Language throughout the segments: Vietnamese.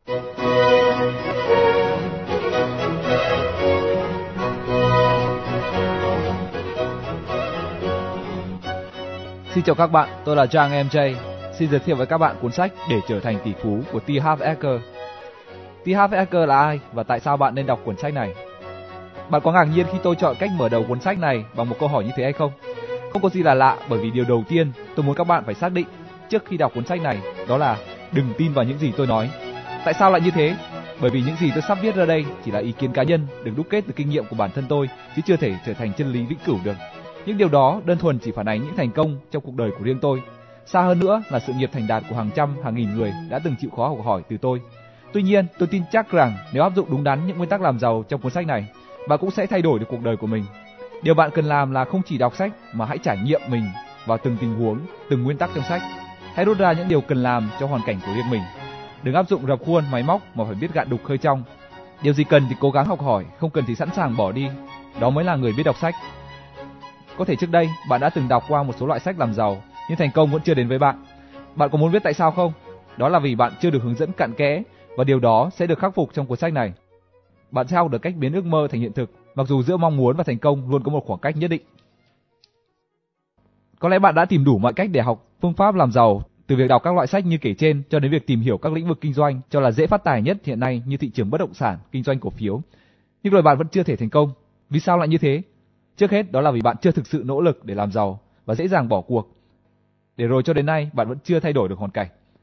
Xin chào các bạn, tôi là Giang MJ. Xin giới thiệu với các bạn cuốn sách Để trở thành tỷ phú của T. Harv Eker. T. Harv Eker là ai và tại sao bạn nên đọc cuốn sách này? Bạn có ngạc nhiên khi tôi chọn cách mở đầu cuốn sách này bằng một câu hỏi như thế hay không? Không có gì là lạ, bởi vì điều đầu tiên tôi muốn các bạn phải xác định trước khi đọc cuốn sách này đó là đừng tin vào những gì tôi nói. Tại sao lại như thế? Bởi vì những gì tôi sắp viết ra đây chỉ là ý kiến cá nhân được đúc kết từ kinh nghiệm của bản thân tôi, chứ chưa thể trở thành chân lý vĩnh cửu được. Những điều đó đơn thuần chỉ phản ánh những thành công trong cuộc đời của riêng tôi. Xa hơn nữa là sự nghiệp thành đạt của hàng trăm, hàng nghìn người đã từng chịu khó học hỏi từ tôi. Tuy nhiên, tôi tin chắc rằng nếu áp dụng đúng đắn những nguyên tắc làm giàu trong cuốn sách này, bạn cũng sẽ thay đổi được cuộc đời của mình. Điều bạn cần làm là không chỉ đọc sách mà hãy trải nghiệm mình vào từng tình huống, từng nguyên tắc trong sách. Hãy rút ra những điều cần làm cho hoàn cảnh của riêng mình. Đừng áp dụng rập khuôn máy móc mà phải biết gạn đục khơi trong. Điều gì cần thì cố gắng học hỏi, không cần thì sẵn sàng bỏ đi. Đó mới là người biết đọc sách. Có thể trước đây bạn đã từng đọc qua một số loại sách làm giàu, nhưng thành công vẫn chưa đến với bạn. Bạn có muốn biết tại sao không? Đó là vì bạn chưa được hướng dẫn cặn kẽ, và điều đó sẽ được khắc phục trong cuốn sách này. Bạn sẽ học được cách biến ước mơ thành hiện thực, mặc dù giữa mong muốn và thành công luôn có một khoảng cách nhất định. Có lẽ bạn đã tìm đủ mọi cách để học phương pháp làm giàu, từ việc đọc các loại sách như kể trên cho đến việc tìm hiểu các lĩnh vực kinh doanh cho là dễ phát tài nhất hiện nay như thị trường bất động sản, kinh doanh cổ phiếu. Nhưng rồi bạn vẫn chưa thể thành công. Vì sao lại như thế? Trước hết đó là vì bạn chưa thực sự nỗ lực để làm giàu và dễ dàng bỏ cuộc. Để rồi cho đến nay bạn vẫn chưa thay đổi được hoàn cảnh.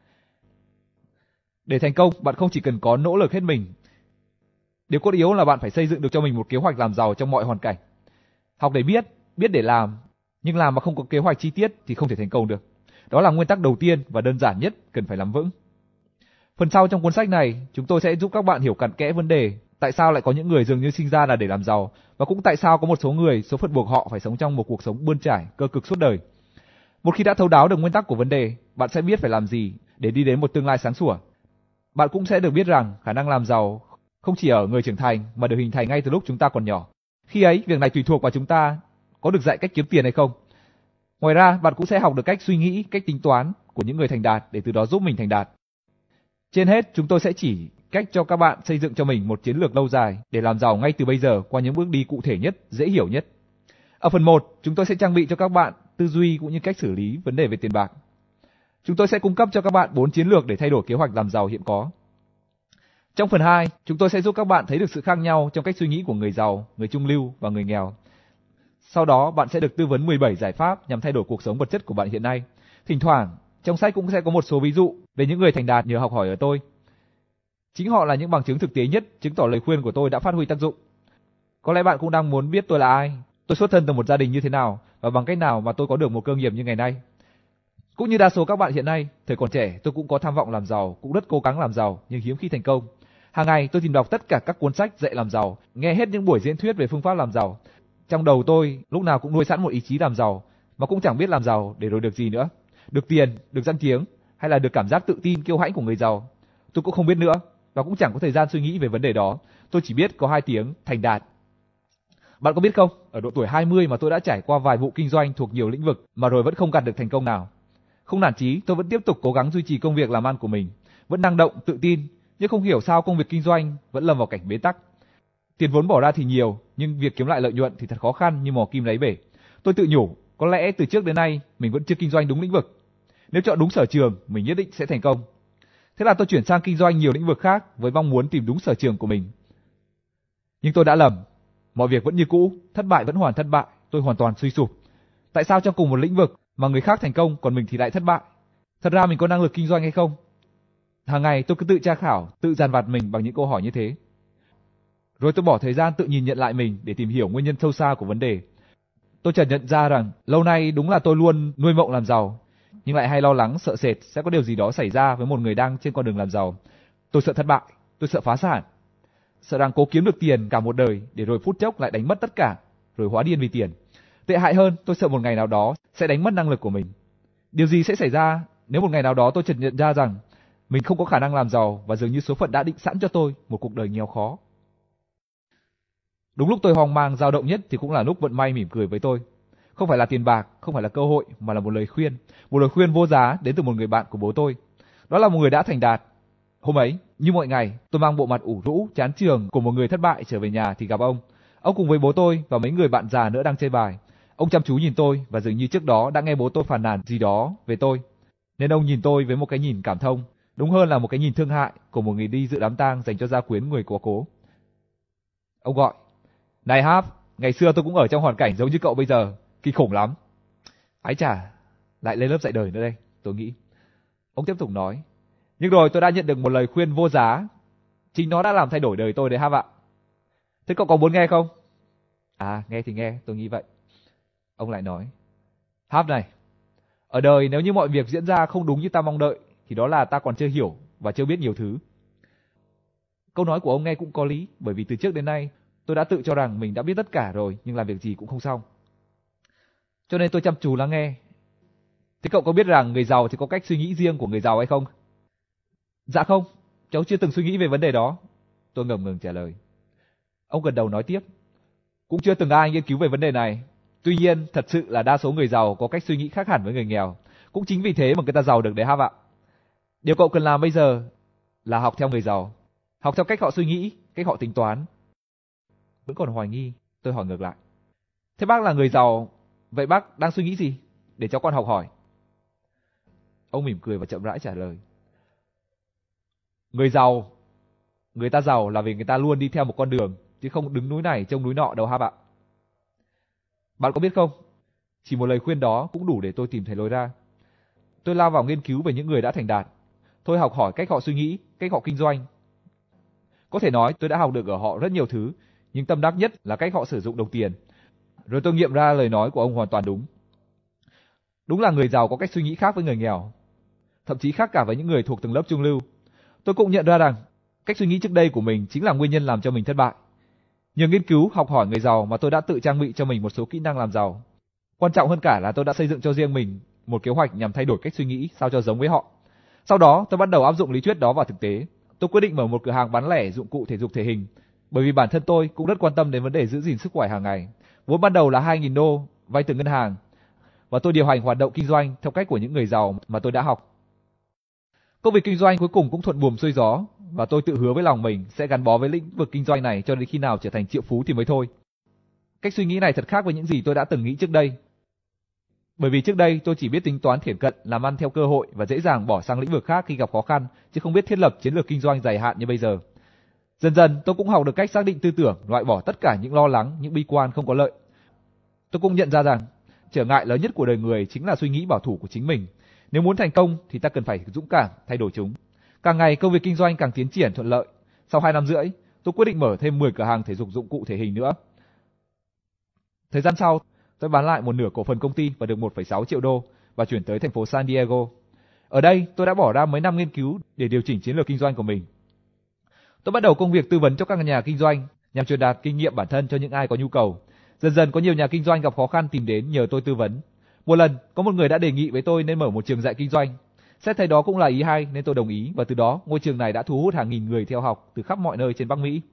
Để thành công, bạn không chỉ cần có nỗ lực hết mình. Điều cốt yếu là bạn phải xây dựng được cho mình một kế hoạch làm giàu trong mọi hoàn cảnh. Học để biết, biết để làm, nhưng làm mà không có kế hoạch chi tiết thì không thể thành công được. Đó là nguyên tắc đầu tiên và đơn giản nhất cần phải nắm vững. Phần sau trong cuốn sách này, chúng tôi sẽ giúp các bạn hiểu cặn kẽ vấn đề tại sao lại có những người dường như sinh ra là để làm giàu, và cũng tại sao có một số người số phận buộc họ phải sống trong một cuộc sống bươn trải, cơ cực suốt đời. Một khi đã thấu đáo được nguyên tắc của vấn đề, bạn sẽ biết phải làm gì để đi đến một tương lai sáng sủa. Bạn cũng sẽ được biết rằng khả năng làm giàu không chỉ ở người trưởng thành mà được hình thành ngay từ lúc chúng ta còn nhỏ. Khi ấy, việc này tùy thuộc vào chúng ta có được dạy cách kiếm tiền hay không. Ngoài ra, bạn cũng sẽ học được cách suy nghĩ, cách tính toán của những người thành đạt để từ đó giúp mình thành đạt. Trên hết, chúng tôi sẽ chỉ cách cho các bạn xây dựng cho mình một chiến lược lâu dài để làm giàu ngay từ bây giờ qua những bước đi cụ thể nhất, dễ hiểu nhất. Ở phần 1, chúng tôi sẽ trang bị cho các bạn tư duy cũng như cách xử lý vấn đề về tiền bạc. Chúng tôi sẽ cung cấp cho các bạn 4 chiến lược để thay đổi kế hoạch làm giàu hiện có. Trong phần 2, chúng tôi sẽ giúp các bạn thấy được sự khác nhau trong cách suy nghĩ của người giàu, người trung lưu và người nghèo. Sau đó, bạn sẽ được tư vấn 17 giải pháp nhằm thay đổi cuộc sống vật chất của bạn hiện nay. Thỉnh thoảng, trong sách cũng sẽ có một số ví dụ về những người thành đạt nhờ học hỏi ở tôi. Chính họ là những bằng chứng thực tế nhất chứng tỏ lời khuyên của tôi đã phát huy tác dụng. Có lẽ bạn cũng đang muốn biết tôi là ai, tôi xuất thân từ một gia đình như thế nào và bằng cách nào mà tôi có được một cơ nghiệp như ngày nay. Cũng như đa số các bạn hiện nay, thời còn trẻ tôi cũng có tham vọng làm giàu, cũng rất cố gắng làm giàu nhưng hiếm khi thành công. Hàng ngày tôi tìm đọc tất cả các cuốn sách dạy làm giàu, nghe hết những buổi diễn thuyết về phương pháp làm giàu. Trong đầu tôi lúc nào cũng nuôi sẵn một ý chí làm giàu, mà cũng chẳng biết làm giàu để rồi được gì nữa. Được tiền, được danh tiếng, hay là được cảm giác tự tin kiêu hãnh của người giàu. Tôi cũng không biết nữa, và cũng chẳng có thời gian suy nghĩ về vấn đề đó. Tôi chỉ biết có 2 tiếng, thành đạt. Bạn có biết không, ở độ tuổi 20 mà tôi đã trải qua vài vụ kinh doanh thuộc nhiều lĩnh vực mà rồi vẫn không gặt được thành công nào. Không nản chí, tôi vẫn tiếp tục cố gắng duy trì công việc làm ăn của mình, vẫn năng động, tự tin, nhưng không hiểu sao công việc kinh doanh vẫn lâm vào cảnh bế tắc. Tiền vốn bỏ ra thì nhiều, nhưng việc kiếm lại lợi nhuận thì thật khó khăn như mò kim đáy bể. Tôi tự nhủ, có lẽ từ trước đến nay mình vẫn chưa kinh doanh đúng lĩnh vực. Nếu chọn đúng sở trường, mình nhất định sẽ thành công. Thế là tôi chuyển sang kinh doanh nhiều lĩnh vực khác với mong muốn tìm đúng sở trường của mình. Nhưng tôi đã lầm. Mọi việc vẫn như cũ, thất bại vẫn hoàn thất bại, tôi hoàn toàn suy sụp. Tại sao trong cùng một lĩnh vực mà người khác thành công còn mình thì lại thất bại? Thật ra mình có năng lực kinh doanh hay không? Hàng ngày tôi cứ tự tra khảo, tự dằn vặt mình bằng những câu hỏi như thế. Rồi tôi bỏ thời gian tự nhìn nhận lại mình để tìm hiểu nguyên nhân sâu xa của vấn đề. Tôi chợt nhận ra rằng lâu nay đúng là tôi luôn nuôi mộng làm giàu, nhưng lại hay lo lắng sợ sệt sẽ có điều gì đó xảy ra với một người đang trên con đường làm giàu. Tôi sợ thất bại, tôi sợ phá sản, sợ rằng cố kiếm được tiền cả một đời để rồi phút chốc lại đánh mất tất cả, rồi hóa điên vì tiền. Tệ hại hơn, tôi sợ một ngày nào đó sẽ đánh mất năng lực của mình. Điều gì sẽ xảy ra nếu một ngày nào đó tôi chợt nhận ra rằng mình không có khả năng làm giàu và dường như số phận đã định sẵn cho tôi một cuộc đời nghèo khó. Đúng lúc tôi hoang mang dao động nhất thì cũng là lúc vận may mỉm cười với tôi. Không phải là tiền bạc, không phải là cơ hội, mà là một lời khuyên vô giá đến từ một người bạn của bố tôi. Đó là một người đã thành đạt. Hôm ấy, như mọi ngày, tôi mang bộ mặt ủ rũ, chán chường của một người thất bại trở về nhà thì gặp ông. Ông cùng với bố tôi và mấy người bạn già nữa đang chơi bài. Ông chăm chú nhìn tôi và dường như trước đó đã nghe bố tôi phàn nàn gì đó về tôi, nên ông nhìn tôi với một cái nhìn cảm thông, đúng hơn là một cái nhìn thương hại của một người đi dự đám tang dành cho gia quyến người quá cố. Ông gọi: "Này Háp, ngày xưa tôi cũng ở trong hoàn cảnh giống như cậu bây giờ, kinh khủng lắm." Ái chà, lại lên lớp dạy đời nữa đây, tôi nghĩ. Ông tiếp tục nói: "Nhưng rồi tôi đã nhận được một lời khuyên vô giá, chính nó đã làm thay đổi đời tôi đấy Háp ạ. Thế cậu có muốn nghe không?" À, nghe thì nghe, tôi nghĩ vậy. Ông lại nói: "Háp này, ở đời nếu như mọi việc diễn ra không đúng như ta mong đợi, thì đó là ta còn chưa hiểu và chưa biết nhiều thứ." Câu nói của ông nghe cũng có lý, bởi vì từ trước đến nay, tôi đã tự cho rằng mình đã biết tất cả rồi, nhưng làm việc gì cũng không xong. Cho nên tôi chăm chú lắng nghe. Thế cậu có biết rằng người giàu thì có cách suy nghĩ riêng của người giàu hay không? Dạ không, cháu chưa từng suy nghĩ về vấn đề đó. Tôi ngập ngừng trả lời. Ông gật đầu nói tiếp: Cũng chưa từng ai nghiên cứu về vấn đề này. Tuy nhiên, thật sự là đa số người giàu có cách suy nghĩ khác hẳn với người nghèo. Cũng chính vì thế mà người ta giàu được đấy Háp ạ. Điều cậu cần làm bây giờ là học theo người giàu. Học theo cách họ suy nghĩ, cách họ tính toán. Vẫn còn hoài nghi, tôi hỏi ngược lại: Thế bác là người giàu, vậy bác đang suy nghĩ gì? Để cháu con học hỏi. Ông mỉm cười và chậm rãi trả lời: Người giàu, người ta giàu là vì người ta luôn đi theo một con đường, chứ không đứng núi này trông núi nọ đâu Háp ạ. Bạn có biết không, chỉ một lời khuyên đó cũng đủ để tôi tìm thấy lối ra. Tôi lao vào nghiên cứu về những người đã thành đạt. Tôi học hỏi cách họ suy nghĩ, cách họ kinh doanh. Có thể nói tôi đã học được ở họ rất nhiều thứ, nhưng tâm đắc nhất là cách họ sử dụng đồng tiền. Rồi tôi nghiệm ra lời nói của ông hoàn toàn đúng. Đúng là người giàu có cách suy nghĩ khác với người nghèo, thậm chí khác cả với những người thuộc tầng lớp trung lưu. Tôi cũng nhận ra rằng cách suy nghĩ trước đây của mình chính là nguyên nhân làm cho mình thất bại. Nhờ nghiên cứu, học hỏi người giàu mà tôi đã tự trang bị cho mình một số kỹ năng làm giàu. Quan trọng hơn cả là tôi đã xây dựng cho riêng mình một kế hoạch nhằm thay đổi cách suy nghĩ sao cho giống với họ. Sau đó, tôi bắt đầu áp dụng lý thuyết đó vào thực tế. Tôi quyết định mở một cửa hàng bán lẻ dụng cụ thể dục thể hình, bởi vì bản thân tôi cũng rất quan tâm đến vấn đề giữ gìn sức khỏe hàng ngày. Vốn ban đầu là 2.000 đô, vay từ ngân hàng, và tôi điều hành hoạt động kinh doanh theo cách của những người giàu mà tôi đã học. Công việc kinh doanh cuối cùng cũng thuận buồm xuôi gió, và tôi tự hứa với lòng mình sẽ gắn bó với lĩnh vực kinh doanh này cho đến khi nào trở thành triệu phú thì mới thôi. Cách suy nghĩ này thật khác với những gì tôi đã từng nghĩ trước đây. Bởi vì trước đây tôi chỉ biết tính toán thiển cận, làm ăn theo cơ hội và dễ dàng bỏ sang lĩnh vực khác khi gặp khó khăn, chứ không biết thiết lập chiến lược kinh doanh dài hạn như bây giờ. Dần dần tôi cũng học được cách xác định tư tưởng, loại bỏ tất cả những lo lắng, những bi quan không có lợi. Tôi cũng nhận ra rằng trở ngại lớn nhất của đời người chính là suy nghĩ bảo thủ của chính mình. Nếu muốn thành công thì ta cần phải dũng cảm thay đổi chúng. Càng ngày công việc kinh doanh càng tiến triển thuận lợi. Sau 2 năm rưỡi, tôi quyết định mở thêm 10 cửa hàng thể dục dụng cụ thể hình nữa. Thời gian sau, tôi bán lại một nửa cổ phần công ty và được 1,6 triệu đô và chuyển tới thành phố San Diego. Ở đây, tôi đã bỏ ra mấy năm nghiên cứu để điều chỉnh chiến lược kinh doanh của mình. Tôi bắt đầu công việc tư vấn cho các nhà kinh doanh nhằm truyền đạt kinh nghiệm bản thân cho những ai có nhu cầu. Dần dần có nhiều nhà kinh doanh gặp khó khăn tìm đến nhờ tôi tư vấn. Một lần, có một người đã đề nghị với tôi nên mở một trường dạy kinh doanh. Xét thấy đó cũng là ý hay nên tôi đồng ý, và từ đó ngôi trường này đã thu hút hàng nghìn người theo học từ khắp mọi nơi trên Bắc Mỹ.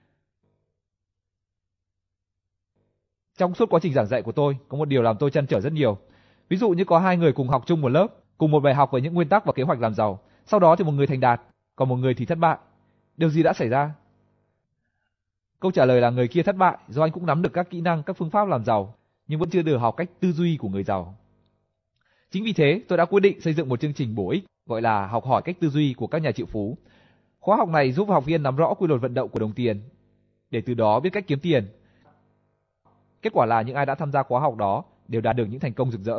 Trong suốt quá trình giảng dạy của tôi, có một điều làm tôi trăn trở rất nhiều. Ví dụ như có 2 người cùng học chung một lớp, cùng một bài học về những nguyên tắc và kế hoạch làm giàu. Sau đó thì một người thành đạt, còn một người thì thất bại. Điều gì đã xảy ra? Câu trả lời là người kia thất bại do anh cũng nắm được các kỹ năng, các phương pháp làm giàu, nhưng vẫn chưa được học cách tư duy của người giàu. Chính vì thế, tôi đã quyết định xây dựng một chương trình bổ ích gọi là học hỏi cách tư duy của các nhà triệu phú. Khóa học này giúp học viên nắm rõ quy luật vận động của đồng tiền, để từ đó biết cách kiếm tiền. Kết quả là những ai đã tham gia khóa học đó đều đạt được những thành công rực rỡ.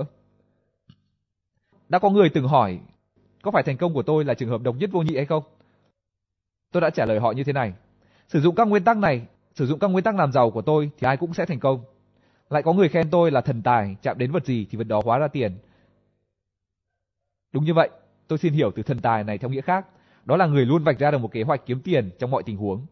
Đã có người từng hỏi, có phải thành công của tôi là trường hợp độc nhất vô nhị hay không? Tôi đã trả lời họ như thế này: sử dụng các nguyên tắc làm giàu của tôi thì ai cũng sẽ thành công. Lại có người khen tôi là thần tài, chạm đến vật gì thì vật đó hóa ra tiền. Đúng như vậy, tôi xin hiểu từ thần tài này theo nghĩa khác, đó là người luôn vạch ra được một kế hoạch kiếm tiền trong mọi tình huống.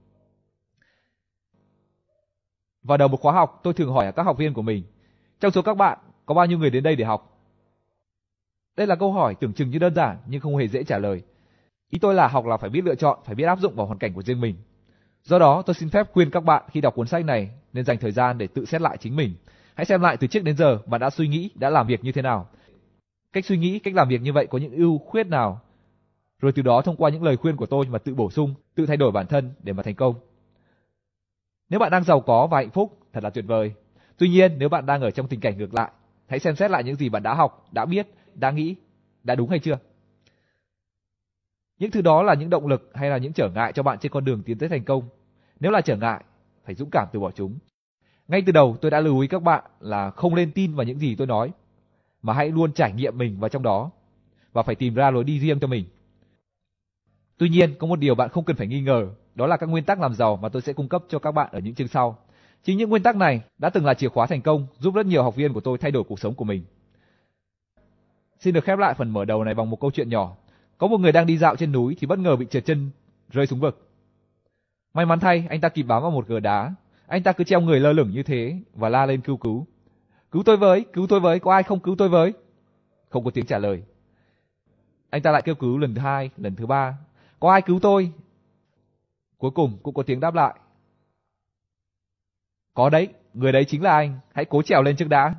Vào đầu một khóa học, tôi thường hỏi các học viên của mình: trong số các bạn, có bao nhiêu người đến đây để học? Đây là câu hỏi tưởng chừng như đơn giản nhưng không hề dễ trả lời. Ý tôi là học là phải biết lựa chọn, phải biết áp dụng vào hoàn cảnh của riêng mình. Do đó, tôi xin phép khuyên các bạn khi đọc cuốn sách này nên dành thời gian để tự xét lại chính mình. Hãy xem lại từ trước đến giờ bạn đã suy nghĩ, đã làm việc như thế nào. Cách suy nghĩ, cách làm việc như vậy có những ưu khuyết nào? rồi từ đó thông qua những lời khuyên của tôi mà tự bổ sung, tự thay đổi bản thân để mà thành công. Nếu bạn đang giàu có và hạnh phúc, thật là tuyệt vời. Tuy nhiên, nếu bạn đang ở trong tình cảnh ngược lại, hãy xem xét lại những gì bạn đã học, đã biết, đã nghĩ, đã đúng hay chưa. Những thứ đó là những động lực hay là những trở ngại cho bạn trên con đường tiến tới thành công. Nếu là trở ngại, phải dũng cảm từ bỏ chúng. Ngay từ đầu tôi đã lưu ý các bạn là không nên tin vào những gì tôi nói, mà hãy luôn trải nghiệm mình vào trong đó và phải tìm ra lối đi riêng cho mình. Tuy nhiên, có một điều bạn không cần phải nghi ngờ, đó là các nguyên tắc làm giàu mà tôi sẽ cung cấp cho các bạn ở những chương sau. Chính những nguyên tắc này đã từng là chìa khóa thành công, giúp rất nhiều học viên của tôi thay đổi cuộc sống của mình. Xin được khép lại phần mở đầu này bằng một câu chuyện nhỏ. Có một người đang đi dạo trên núi thì bất ngờ bị trượt chân, rơi xuống vực. May mắn thay, anh ta kịp bám vào một gờ đá. Anh ta cứ treo người lơ lửng như thế và la lên kêu cứu. Cứu tôi với, có ai không cứu tôi với? Không có tiếng trả lời. Anh ta lại kêu cứu lần thứ hai, lần thứ ba. Có ai cứu tôi? Cuối cùng cũng có tiếng đáp lại. Có đấy, người đấy chính là anh, hãy cố trèo lên trước đã.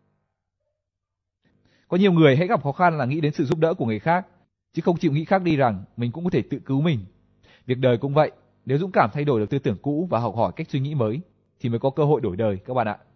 Có nhiều người hãy gặp khó khăn là nghĩ đến sự giúp đỡ của người khác, chứ không chịu nghĩ khác đi rằng mình cũng có thể tự cứu mình. Việc đời cũng vậy, nếu dũng cảm thay đổi được tư tưởng cũ và học hỏi cách suy nghĩ mới, thì mới có cơ hội đổi đời các bạn ạ.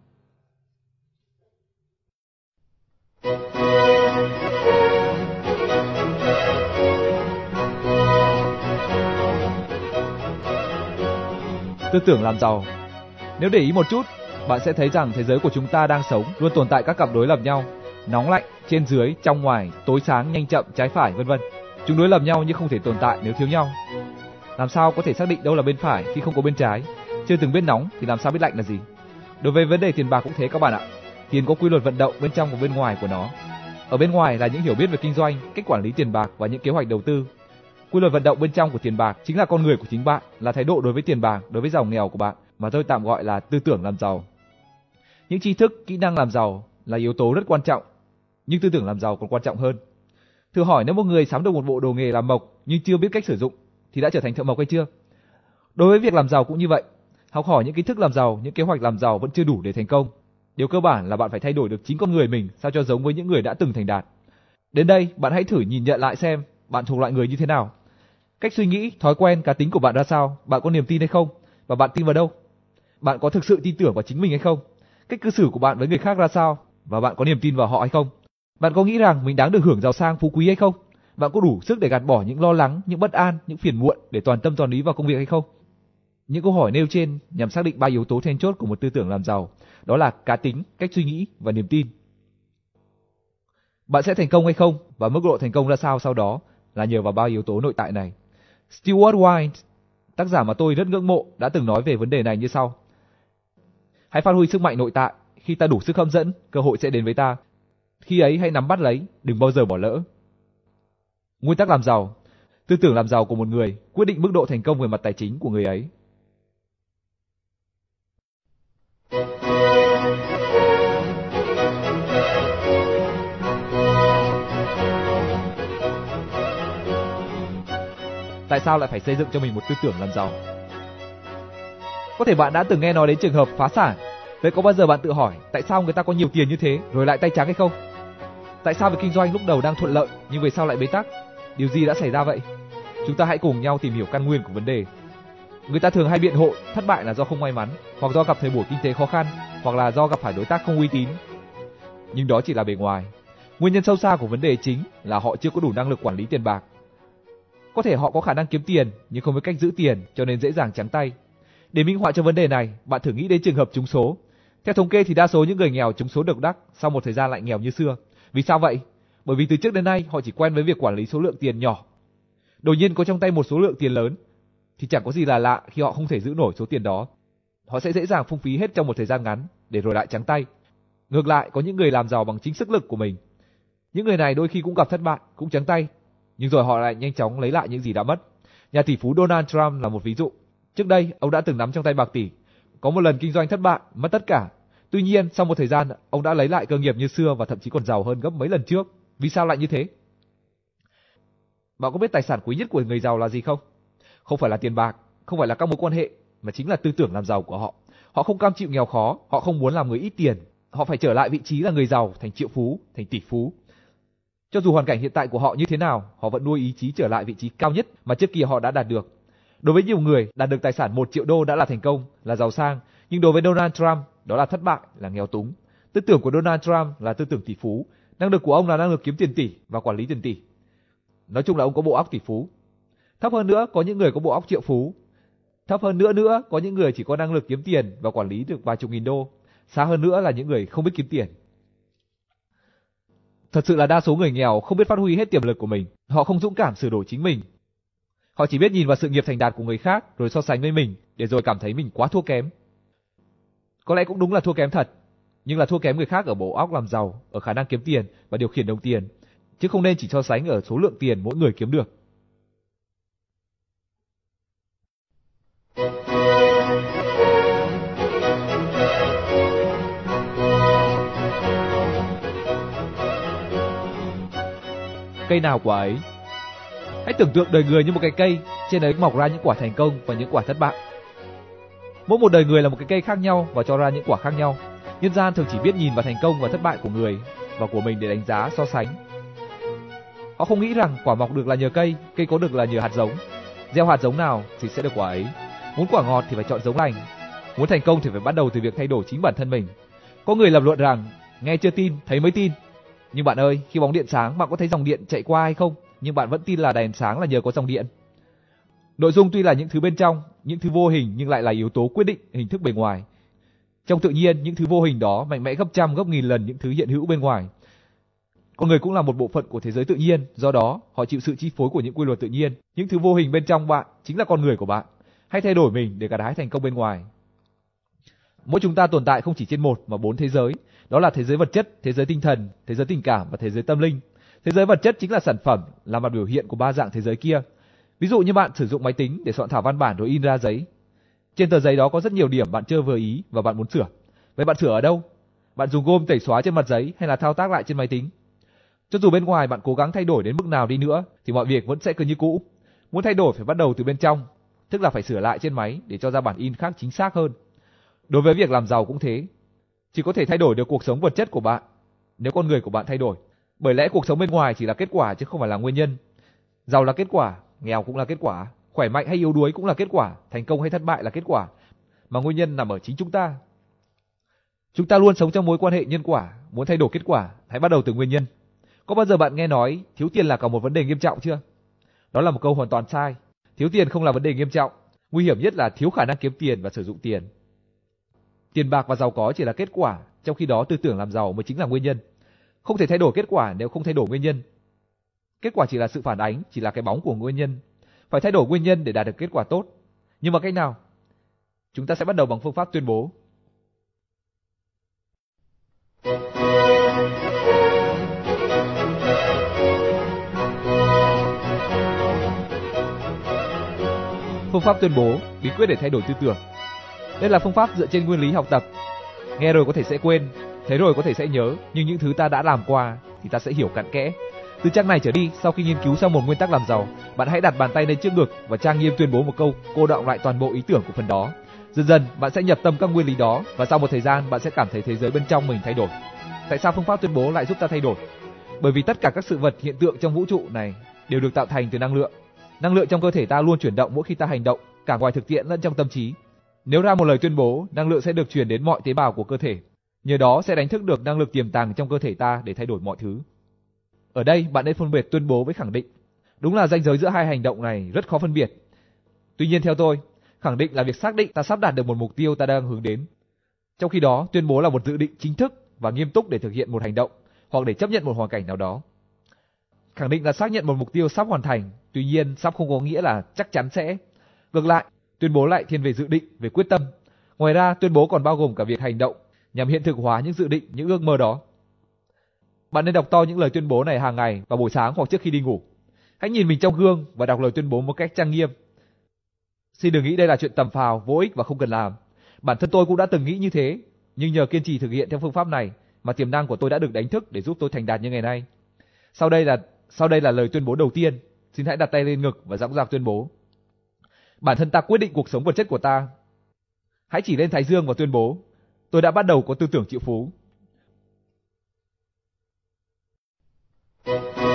Tư tưởng làm giàu. Nếu để ý một chút, bạn sẽ thấy rằng thế giới của chúng ta đang sống luôn tồn tại các cặp đối lập nhau, nóng lạnh, trên dưới, trong ngoài, tối sáng, nhanh chậm, trái phải, vân vân. Chúng đối lập nhau nhưng không thể tồn tại nếu thiếu nhau. Làm sao có thể xác định đâu là bên phải khi không có bên trái? Chưa từng biết nóng thì làm sao biết lạnh là gì? Đối với vấn đề tiền bạc cũng thế các bạn ạ. Tiền có quy luật vận động bên trong và bên ngoài của nó. Ở bên ngoài là những hiểu biết về kinh doanh, cách quản lý tiền bạc và những kế hoạch đầu tư. Quy luật vận động bên trong của tiền bạc chính là con người của chính bạn, là thái độ đối với tiền bạc, đối với giàu nghèo của bạn mà tôi tạm gọi là tư tưởng làm giàu. Những tri thức, kỹ năng làm giàu là yếu tố rất quan trọng, nhưng tư tưởng làm giàu còn quan trọng hơn. Thử hỏi nếu một người sắm được một bộ đồ nghề làm mộc nhưng chưa biết cách sử dụng thì đã trở thành thợ mộc hay chưa? Đối với việc làm giàu cũng như vậy, học hỏi những kiến thức làm giàu, những kế hoạch làm giàu vẫn chưa đủ để thành công. Điều cơ bản là bạn phải thay đổi được chính con người mình sao cho giống với những người đã từng thành đạt. Đến đây, bạn hãy thử nhìn nhận lại xem bạn thuộc loại người như thế nào. Cách suy nghĩ, thói quen, cá tính của bạn ra sao? Bạn có niềm tin hay không? Và bạn tin vào đâu? Bạn có thực sự tin tưởng vào chính mình hay không? Cách cư xử của bạn với người khác ra sao? Và bạn có niềm tin vào họ hay không? Bạn có nghĩ rằng mình đáng được hưởng giàu sang phú quý hay không? Bạn có đủ sức để gạt bỏ những lo lắng, những bất an, những phiền muộn để toàn tâm toàn ý vào công việc hay không? Những câu hỏi nêu trên nhằm xác định 3 yếu tố then chốt của một tư tưởng làm giàu, đó là cá tính, cách suy nghĩ và niềm tin. Bạn sẽ thành công hay không và mức độ thành công ra sao sau đó là nhờ vào 3 yếu tố nội tại này. Stuart White, tác giả mà tôi rất ngưỡng mộ, đã từng nói về vấn đề này như sau. Hãy phát huy sức mạnh nội tại, khi ta đủ sức hấp dẫn, cơ hội sẽ đến với ta. Khi ấy hãy nắm bắt lấy, đừng bao giờ bỏ lỡ. Nguyên tắc làm giàu. Tư tưởng làm giàu của một người quyết định mức độ thành công về mặt tài chính của người ấy. Tại sao lại phải xây dựng cho mình một tư tưởng làm giàu? Có thể bạn đã từng nghe nói đến trường hợp phá sản. Vậy có bao giờ bạn tự hỏi tại sao người ta có nhiều tiền như thế rồi lại tay trắng hay không? Tại sao việc kinh doanh lúc đầu đang thuận lợi nhưng về sau lại bế tắc? Điều gì đã xảy ra vậy? Chúng ta hãy cùng nhau tìm hiểu căn nguyên của vấn đề. Người ta thường hay biện hộ thất bại là do không may mắn, hoặc do gặp thời buổi kinh tế khó khăn, hoặc là do gặp phải đối tác không uy tín. Nhưng đó chỉ là bề ngoài. Nguyên nhân sâu xa của vấn đề chính là họ chưa có đủ năng lực quản lý tiền bạc. Có thể họ có khả năng kiếm tiền nhưng không biết cách giữ tiền, cho nên dễ dàng trắng tay. Để minh họa cho vấn đề này, bạn thử nghĩ đến trường hợp trúng số. Theo thống kê thì đa số những người nghèo trúng số độc đắc sau một thời gian lại nghèo như xưa. Vì sao vậy? Bởi vì từ trước đến nay họ chỉ quen với việc quản lý số lượng tiền nhỏ. Đột nhiên có trong tay một số lượng tiền lớn thì chẳng có gì là lạ khi họ không thể giữ nổi số tiền đó. Họ sẽ dễ dàng phung phí hết trong một thời gian ngắn để rồi lại trắng tay. Ngược lại, có những người làm giàu bằng chính sức lực của mình. Những người này đôi khi cũng gặp thất bại, cũng trắng tay, nhưng rồi họ lại nhanh chóng lấy lại những gì đã mất. Nhà tỷ phú Donald Trump là một ví dụ. Trước đây, ông đã từng nắm trong tay bạc tỷ. Có một lần kinh doanh thất bại, mất tất cả. Tuy nhiên, sau một thời gian, ông đã lấy lại cơ nghiệp như xưa và thậm chí còn giàu hơn gấp mấy lần trước. Vì sao lại như thế? Bạn có biết tài sản quý nhất của người giàu là gì không? Không phải là tiền bạc, không phải là các mối quan hệ, mà chính là tư tưởng làm giàu của họ. Họ không cam chịu nghèo khó, họ không muốn làm người ít tiền. Họ phải trở lại vị trí là người giàu, thành triệu phú, thành tỷ phú. Cho dù hoàn cảnh hiện tại của họ như thế nào, họ vẫn nuôi ý chí trở lại vị trí cao nhất mà trước kia họ đã đạt được. Đối với nhiều người, đạt được tài sản 1 triệu đô đã là thành công, là giàu sang, nhưng đối với Donald Trump, đó là thất bại, là nghèo túng. Tư tưởng của Donald Trump là tư tưởng tỷ phú, năng lực của ông là năng lực kiếm tiền tỷ và quản lý tiền tỷ. Nói chung là ông có bộ óc tỷ phú. Thấp hơn nữa có những người có bộ óc triệu phú. Thấp hơn nữa có những người chỉ có năng lực kiếm tiền và quản lý được vài chục nghìn đô. Xa hơn nữa là những người không biết kiếm tiền. Thật sự là đa số người nghèo không biết phát huy hết tiềm lực của mình. Họ không dũng cảm sửa đổi chính mình. Họ chỉ biết nhìn vào sự nghiệp thành đạt của người khác rồi so sánh với mình để rồi cảm thấy mình quá thua kém. Có lẽ cũng đúng là thua kém thật, nhưng là thua kém người khác ở bộ óc làm giàu, ở khả năng kiếm tiền và điều khiển đồng tiền, chứ không nên chỉ so sánh ở số lượng tiền mỗi người kiếm được. Cây nào quả ấy. Hãy tưởng tượng đời người như một cái cây, trên ấy mọc ra những quả thành công và những quả thất bại. Mỗi một đời người là một cái cây khác nhau và cho ra những quả khác nhau. Nhân gian thường chỉ biết nhìn vào thành công và thất bại của người và của mình để đánh giá, so sánh. Họ không nghĩ rằng quả mọc được là nhờ cây, cây có được là nhờ hạt giống. Gieo hạt giống nào thì sẽ được quả ấy. Muốn quả ngọt thì phải chọn giống lành. Muốn thành công thì phải bắt đầu từ việc thay đổi chính bản thân mình. Có người lập luận rằng nghe chưa tin, thấy mới tin. Nhưng bạn ơi, khi bóng điện sáng, bạn có thấy dòng điện chạy qua hay không? Nhưng bạn vẫn tin là đèn sáng là nhờ có dòng điện. Nội dung tuy là những thứ bên trong, những thứ vô hình nhưng lại là yếu tố quyết định hình thức bề ngoài. Trong tự nhiên, những thứ vô hình đó mạnh mẽ gấp trăm, gấp nghìn lần những thứ hiện hữu bên ngoài. Con người cũng là một bộ phận của thế giới tự nhiên, do đó họ chịu sự chi phối của những quy luật tự nhiên. Những thứ vô hình bên trong bạn chính là con người của bạn. Hãy thay đổi mình để gặt hái thành công bên ngoài. Mỗi chúng ta tồn tại không chỉ trên một mà 4 thế giới, đó là thế giới vật chất, thế giới tinh thần, thế giới tình cảm và thế giới tâm linh. Thế giới vật chất chính là sản phẩm, là mặt biểu hiện của 3 dạng thế giới kia. Ví dụ như bạn sử dụng máy tính để soạn thảo văn bản rồi in ra giấy. Trên tờ giấy đó có rất nhiều điểm bạn chưa vừa ý và bạn muốn sửa. Vậy bạn sửa ở đâu? Bạn dùng gôm tẩy xóa trên mặt giấy hay là thao tác lại trên máy tính? Cho dù bên ngoài bạn cố gắng thay đổi đến mức nào đi nữa thì mọi việc vẫn sẽ cứ như cũ. Muốn thay đổi phải bắt đầu từ bên trong, tức là phải sửa lại trên máy để cho ra bản in khác chính xác hơn. Đối với việc làm giàu cũng thế. Chỉ có thể thay đổi được cuộc sống vật chất của bạn nếu con người của bạn thay đổi. Bởi lẽ cuộc sống bên ngoài chỉ là kết quả chứ không phải là nguyên nhân. Giàu là kết quả, nghèo cũng là kết quả, khỏe mạnh hay yếu đuối cũng là kết quả, thành công hay thất bại là kết quả. Mà nguyên nhân nằm ở chính chúng ta. Chúng ta luôn sống trong mối quan hệ nhân quả, muốn thay đổi kết quả, hãy bắt đầu từ nguyên nhân. Có bao giờ bạn nghe nói thiếu tiền là cả một vấn đề nghiêm trọng chưa? Đó là một câu hoàn toàn sai. Thiếu tiền không là vấn đề nghiêm trọng, nguy hiểm nhất là thiếu khả năng kiếm tiền và sử dụng tiền. Tiền bạc và giàu có chỉ là kết quả, trong khi đó tư tưởng làm giàu mới chính là nguyên nhân. Không thể thay đổi kết quả nếu không thay đổi nguyên nhân. Kết quả chỉ là sự phản ánh, chỉ là cái bóng của nguyên nhân. Phải thay đổi nguyên nhân để đạt được kết quả tốt. Nhưng mà cách nào? Chúng ta sẽ bắt đầu bằng phương pháp tuyên bố. Phương pháp tuyên bố, bí quyết để thay đổi tư tưởng. Đây là phương pháp dựa trên nguyên lý học tập. Nghe rồi có thể sẽ quên, thấy rồi có thể sẽ nhớ, nhưng những thứ ta đã làm qua thì ta sẽ hiểu cặn kẽ. Từ trang này trở đi, sau khi nghiên cứu xong một nguyên tắc làm giàu, bạn hãy đặt bàn tay lên trước ngực và trang nghiêm tuyên bố một câu, cô đọng lại toàn bộ ý tưởng của phần đó. Dần dần, bạn sẽ nhập tâm các nguyên lý đó và sau một thời gian bạn sẽ cảm thấy thế giới bên trong mình thay đổi. Tại sao phương pháp tuyên bố lại giúp ta thay đổi? Bởi vì tất cả các sự vật, hiện tượng trong vũ trụ này đều được tạo thành từ năng lượng. Năng lượng trong cơ thể ta luôn chuyển động mỗi khi ta hành động, cả ngoài thực tiễn lẫn trong tâm trí. Nếu ra một lời tuyên bố, năng lượng sẽ được truyền đến mọi tế bào của cơ thể. Nhờ đó sẽ đánh thức được năng lực tiềm tàng trong cơ thể ta để thay đổi mọi thứ. Ở đây bạn nên phân biệt tuyên bố với khẳng định. Đúng là ranh giới giữa hai hành động này rất khó phân biệt. Tuy nhiên theo tôi, khẳng định là việc xác định ta sắp đạt được một mục tiêu ta đang hướng đến. Trong khi đó, tuyên bố là một dự định chính thức và nghiêm túc để thực hiện một hành động hoặc để chấp nhận một hoàn cảnh nào đó. Khẳng định là xác nhận một mục tiêu sắp hoàn thành, tuy nhiên sắp không có nghĩa là chắc chắn sẽ. Ngược lại, tuyên bố lại thiên về dự định, về quyết tâm. Ngoài ra, tuyên bố còn bao gồm cả việc hành động nhằm hiện thực hóa những dự định, những ước mơ đó. Bạn nên đọc to những lời tuyên bố này hàng ngày vào buổi sáng hoặc trước khi đi ngủ. Hãy nhìn mình trong gương và đọc lời tuyên bố một cách trang nghiêm. Xin đừng nghĩ đây là chuyện tầm phào, vô ích và không cần làm. Bản thân tôi cũng đã từng nghĩ như thế, nhưng nhờ kiên trì thực hiện theo phương pháp này mà tiềm năng của tôi đã được đánh thức để giúp tôi thành đạt như ngày nay. Sau đây là lời tuyên bố đầu tiên. Xin hãy đặt tay lên ngực và dõng dạc tuyên bố. Bản thân ta quyết định cuộc sống vật chất của ta. Hãy chỉ lên thái dương và tuyên bố. Tôi đã bắt đầu có tư tưởng triệu phú.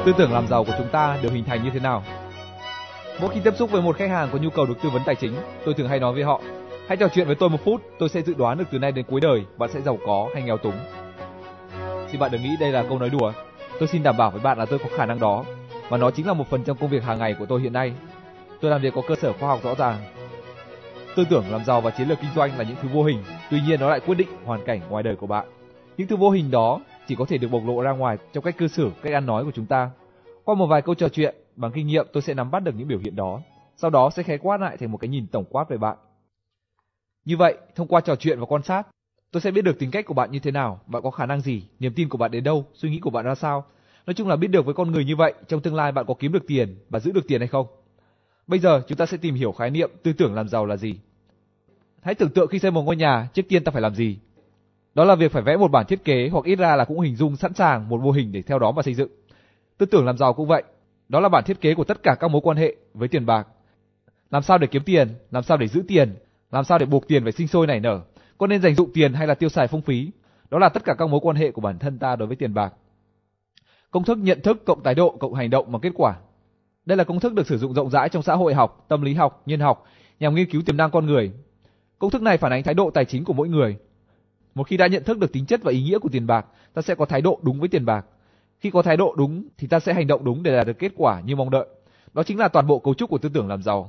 Tư tưởng làm giàu của chúng ta được hình thành như thế nào? Mỗi khi tiếp xúc với một khách hàng có nhu cầu được tư vấn tài chính, tôi thường hay nói với họ: hãy trò chuyện với tôi 1 phút, tôi sẽ dự đoán được từ nay đến cuối đời bạn sẽ giàu có hay nghèo túng. Xin bạn đừng nghĩ đây là câu nói đùa. Tôi xin đảm bảo với bạn là tôi có khả năng đó, và nó chính là một phần trong công việc hàng ngày của tôi hiện nay. Tôi làm việc có cơ sở khoa học rõ ràng. Tư tưởng làm giàu và chiến lược kinh doanh là những thứ vô hình, tuy nhiên nó lại quyết định hoàn cảnh ngoài đời của bạn. Những thứ vô hình đó chỉ có thể được bộc lộ ra ngoài trong cách cư xử, cách ăn nói của chúng ta. Qua một vài câu trò chuyện, bằng kinh nghiệm tôi sẽ nắm bắt được những biểu hiện đó, sau đó sẽ khái quát lại thành một cái nhìn tổng quát về bạn. Như vậy, thông qua trò chuyện và quan sát, tôi sẽ biết được tính cách của bạn như thế nào, bạn có khả năng gì, niềm tin của bạn đến đâu, suy nghĩ của bạn ra sao. Nói chung là biết được với con người như vậy, trong tương lai bạn có kiếm được tiền và giữ được tiền hay không. Bây giờ chúng ta sẽ tìm hiểu khái niệm tư tưởng làm giàu là gì. Hãy tưởng tượng khi xây một ngôi nhà, trước tiên ta phải làm gì? Đó là việc phải vẽ một bản thiết kế, hoặc ít ra là cũng hình dung sẵn sàng một mô hình để theo đó mà xây dựng. Tư tưởng làm giàu cũng vậy, đó là bản thiết kế của tất cả các mối quan hệ với tiền bạc. Làm sao để kiếm tiền, làm sao để giữ tiền, làm sao để buộc tiền phải sinh sôi nảy nở, có nên dành dụm tiền hay là tiêu xài phung phí. Đó là tất cả các mối quan hệ của bản thân ta đối với tiền bạc. Công thức nhận thức cộng thái độ cộng hành động bằng kết quả. Đây là công thức được sử dụng rộng rãi trong xã hội học, tâm lý học, nhân học nhằm nghiên cứu tiềm năng con người. Công thức này phản ánh thái độ tài chính của mỗi người. Một khi đã nhận thức được tính chất và ý nghĩa của tiền bạc, ta sẽ có thái độ đúng với tiền bạc. Khi có thái độ đúng thì ta sẽ hành động đúng để đạt được kết quả như mong đợi. Đó chính là toàn bộ cấu trúc của tư tưởng làm giàu.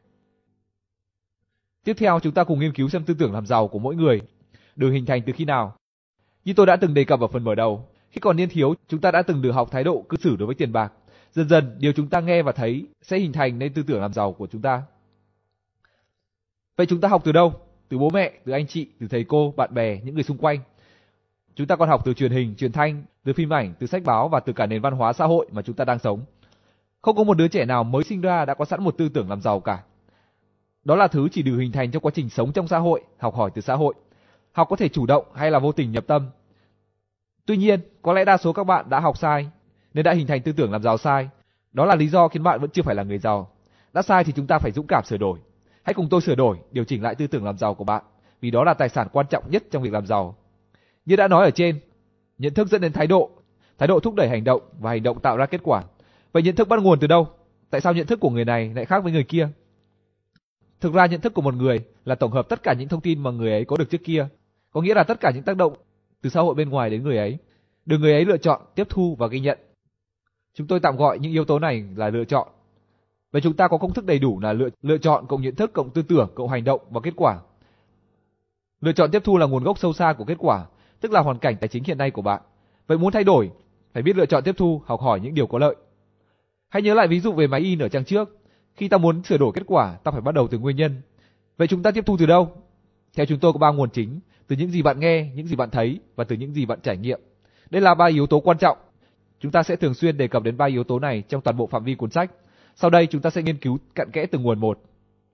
Tiếp theo chúng ta cùng nghiên cứu xem tư tưởng làm giàu của mỗi người được hình thành từ khi nào. Như tôi đã từng đề cập ở phần mở đầu, khi còn niên thiếu chúng ta đã từng được học thái độ cư xử đối với tiền bạc. Dần dần điều chúng ta nghe và thấy sẽ hình thành nên tư tưởng làm giàu của chúng ta. Vậy chúng ta học từ đâu? Từ bố mẹ, từ anh chị, từ thầy cô, bạn bè, những người xung quanh. Chúng ta còn học từ truyền hình, truyền thanh, từ phim ảnh, từ sách báo và từ cả nền văn hóa xã hội mà chúng ta đang sống. Không có một đứa trẻ nào mới sinh ra đã có sẵn một tư tưởng làm giàu cả. Đó là thứ chỉ được hình thành trong quá trình sống trong xã hội, học hỏi từ xã hội. Học có thể chủ động hay là vô tình nhập tâm. Tuy nhiên, có lẽ đa số các bạn đã học sai, nên đã hình thành tư tưởng làm giàu sai. Đó là lý do khiến bạn vẫn chưa phải là người giàu. Đã sai thì chúng ta phải dũng cảm sửa đổi. Hãy cùng tôi sửa đổi, điều chỉnh lại tư tưởng làm giàu của bạn, vì đó là tài sản quan trọng nhất trong việc làm giàu. Như đã nói ở trên, nhận thức dẫn đến thái độ thúc đẩy hành động và hành động tạo ra kết quả. Vậy nhận thức bắt nguồn từ đâu? Tại sao nhận thức của người này lại khác với người kia? Thực ra nhận thức của một người là tổng hợp tất cả những thông tin mà người ấy có được trước kia, có nghĩa là tất cả những tác động từ xã hội bên ngoài đến người ấy, được người ấy lựa chọn, tiếp thu và ghi nhận. Chúng tôi tạm gọi những yếu tố này là lựa chọn. Vậy chúng ta có công thức đầy đủ là lựa chọn cộng nhận thức cộng tư tưởng cộng hành động và kết quả. Lựa chọn tiếp thu là nguồn gốc sâu xa của kết quả, tức là hoàn cảnh tài chính hiện nay của bạn. Vậy muốn thay đổi, phải biết lựa chọn tiếp thu, học hỏi những điều có lợi. Hãy nhớ lại ví dụ về máy in ở trang trước. Khi ta muốn sửa đổi kết quả, ta phải bắt đầu từ nguyên nhân. Vậy chúng ta tiếp thu từ đâu? Theo chúng tôi có 3 nguồn chính, từ những gì bạn nghe, những gì bạn thấy và từ những gì bạn trải nghiệm. Đây là 3 yếu tố quan trọng. Chúng ta sẽ thường xuyên đề cập đến 3 yếu tố này trong toàn bộ phạm vi cuốn sách. Sau đây chúng ta sẽ nghiên cứu cặn kẽ từng nguồn một.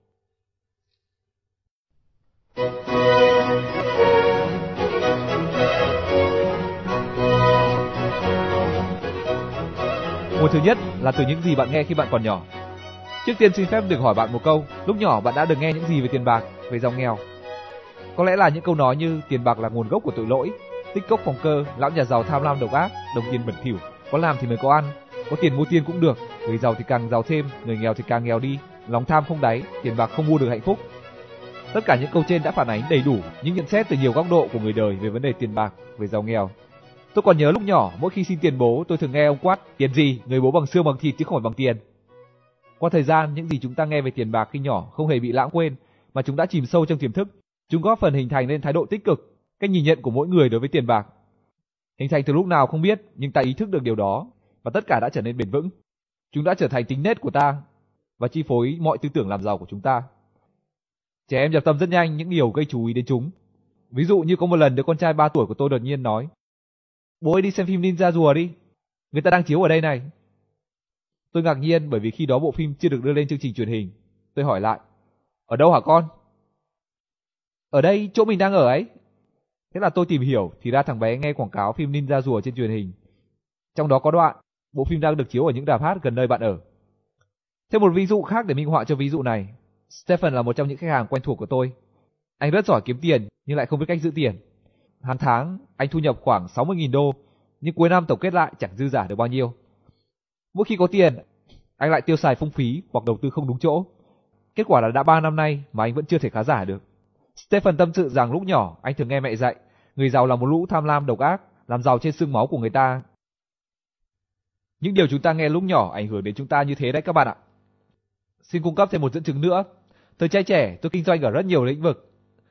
Nguồn thứ nhất là từ những gì bạn nghe khi bạn còn nhỏ. Trước tiên xin phép được hỏi bạn một câu, lúc nhỏ bạn đã được nghe những gì về tiền bạc, về giàu nghèo? Có lẽ là những câu nói như tiền bạc là nguồn gốc của tội lỗi, tích cốc phòng cơ, lão nhà giàu tham lam độc ác, đồng tiền bẩn thỉu, có làm thì mới có ăn, có tiền mua tiền cũng được, người giàu thì càng giàu thêm, người nghèo thì càng nghèo đi, lòng tham không đáy, tiền bạc không mua được hạnh phúc. Tất cả những câu trên đã phản ánh đầy đủ những nhận xét từ nhiều góc độ của người đời về vấn đề tiền bạc, về giàu nghèo. Tôi còn nhớ lúc nhỏ, mỗi khi xin tiền bố, tôi thường nghe ông quát, tiền gì, người bố bằng xương bằng thịt chứ không phải bằng tiền. Qua thời gian, những gì chúng ta nghe về tiền bạc khi nhỏ không hề bị lãng quên, mà chúng đã chìm sâu trong tiềm thức. Chúng góp phần hình thành nên thái độ tích cực, cách nhìn nhận của mỗi người đối với tiền bạc. Hình thành từ lúc nào không biết, nhưng ta ý thức được điều đó, và tất cả đã trở nên bền vững. Chúng đã trở thành tính nết của ta, và chi phối mọi tư tưởng làm giàu của chúng ta. Trẻ em nhập tâm rất nhanh những điều gây chú ý đến chúng. Ví dụ như có một lần đứa con trai 3 tuổi của tôi đột nhiên nói, bố ơi đi xem phim Ninja rùa đi, người ta đang chiếu ở đây này. Tôi ngạc nhiên bởi vì khi đó bộ phim chưa được đưa lên chương trình truyền hình. Tôi hỏi lại, ở đâu hả con? Ở đây, chỗ mình đang ở ấy. Thế là tôi tìm hiểu thì ra thằng bé nghe quảng cáo phim Ninja rùa trên truyền hình. Trong đó có đoạn, bộ phim đang được chiếu ở những rạp hát gần nơi bạn ở. Thêm một ví dụ khác để minh họa cho ví dụ này. Stephen là một trong những khách hàng quen thuộc của tôi. Anh rất giỏi kiếm tiền nhưng lại không biết cách giữ tiền. Hàng tháng anh thu nhập khoảng 60.000 đô, nhưng cuối năm tổng kết lại chẳng dư giả được bao nhiêu. Mỗi khi có tiền, anh lại tiêu xài phung phí hoặc đầu tư không đúng chỗ. Kết quả là đã 3 năm nay mà anh vẫn chưa thể khá giả được. Stephen tâm sự rằng lúc nhỏ anh thường nghe mẹ dạy, người giàu là một lũ tham lam độc ác, làm giàu trên xương máu của người ta. Những điều chúng ta nghe lúc nhỏ ảnh hưởng đến chúng ta như thế đấy các bạn ạ. Xin cung cấp thêm một dẫn chứng nữa. Thời trai trẻ tôi kinh doanh ở rất nhiều lĩnh vực.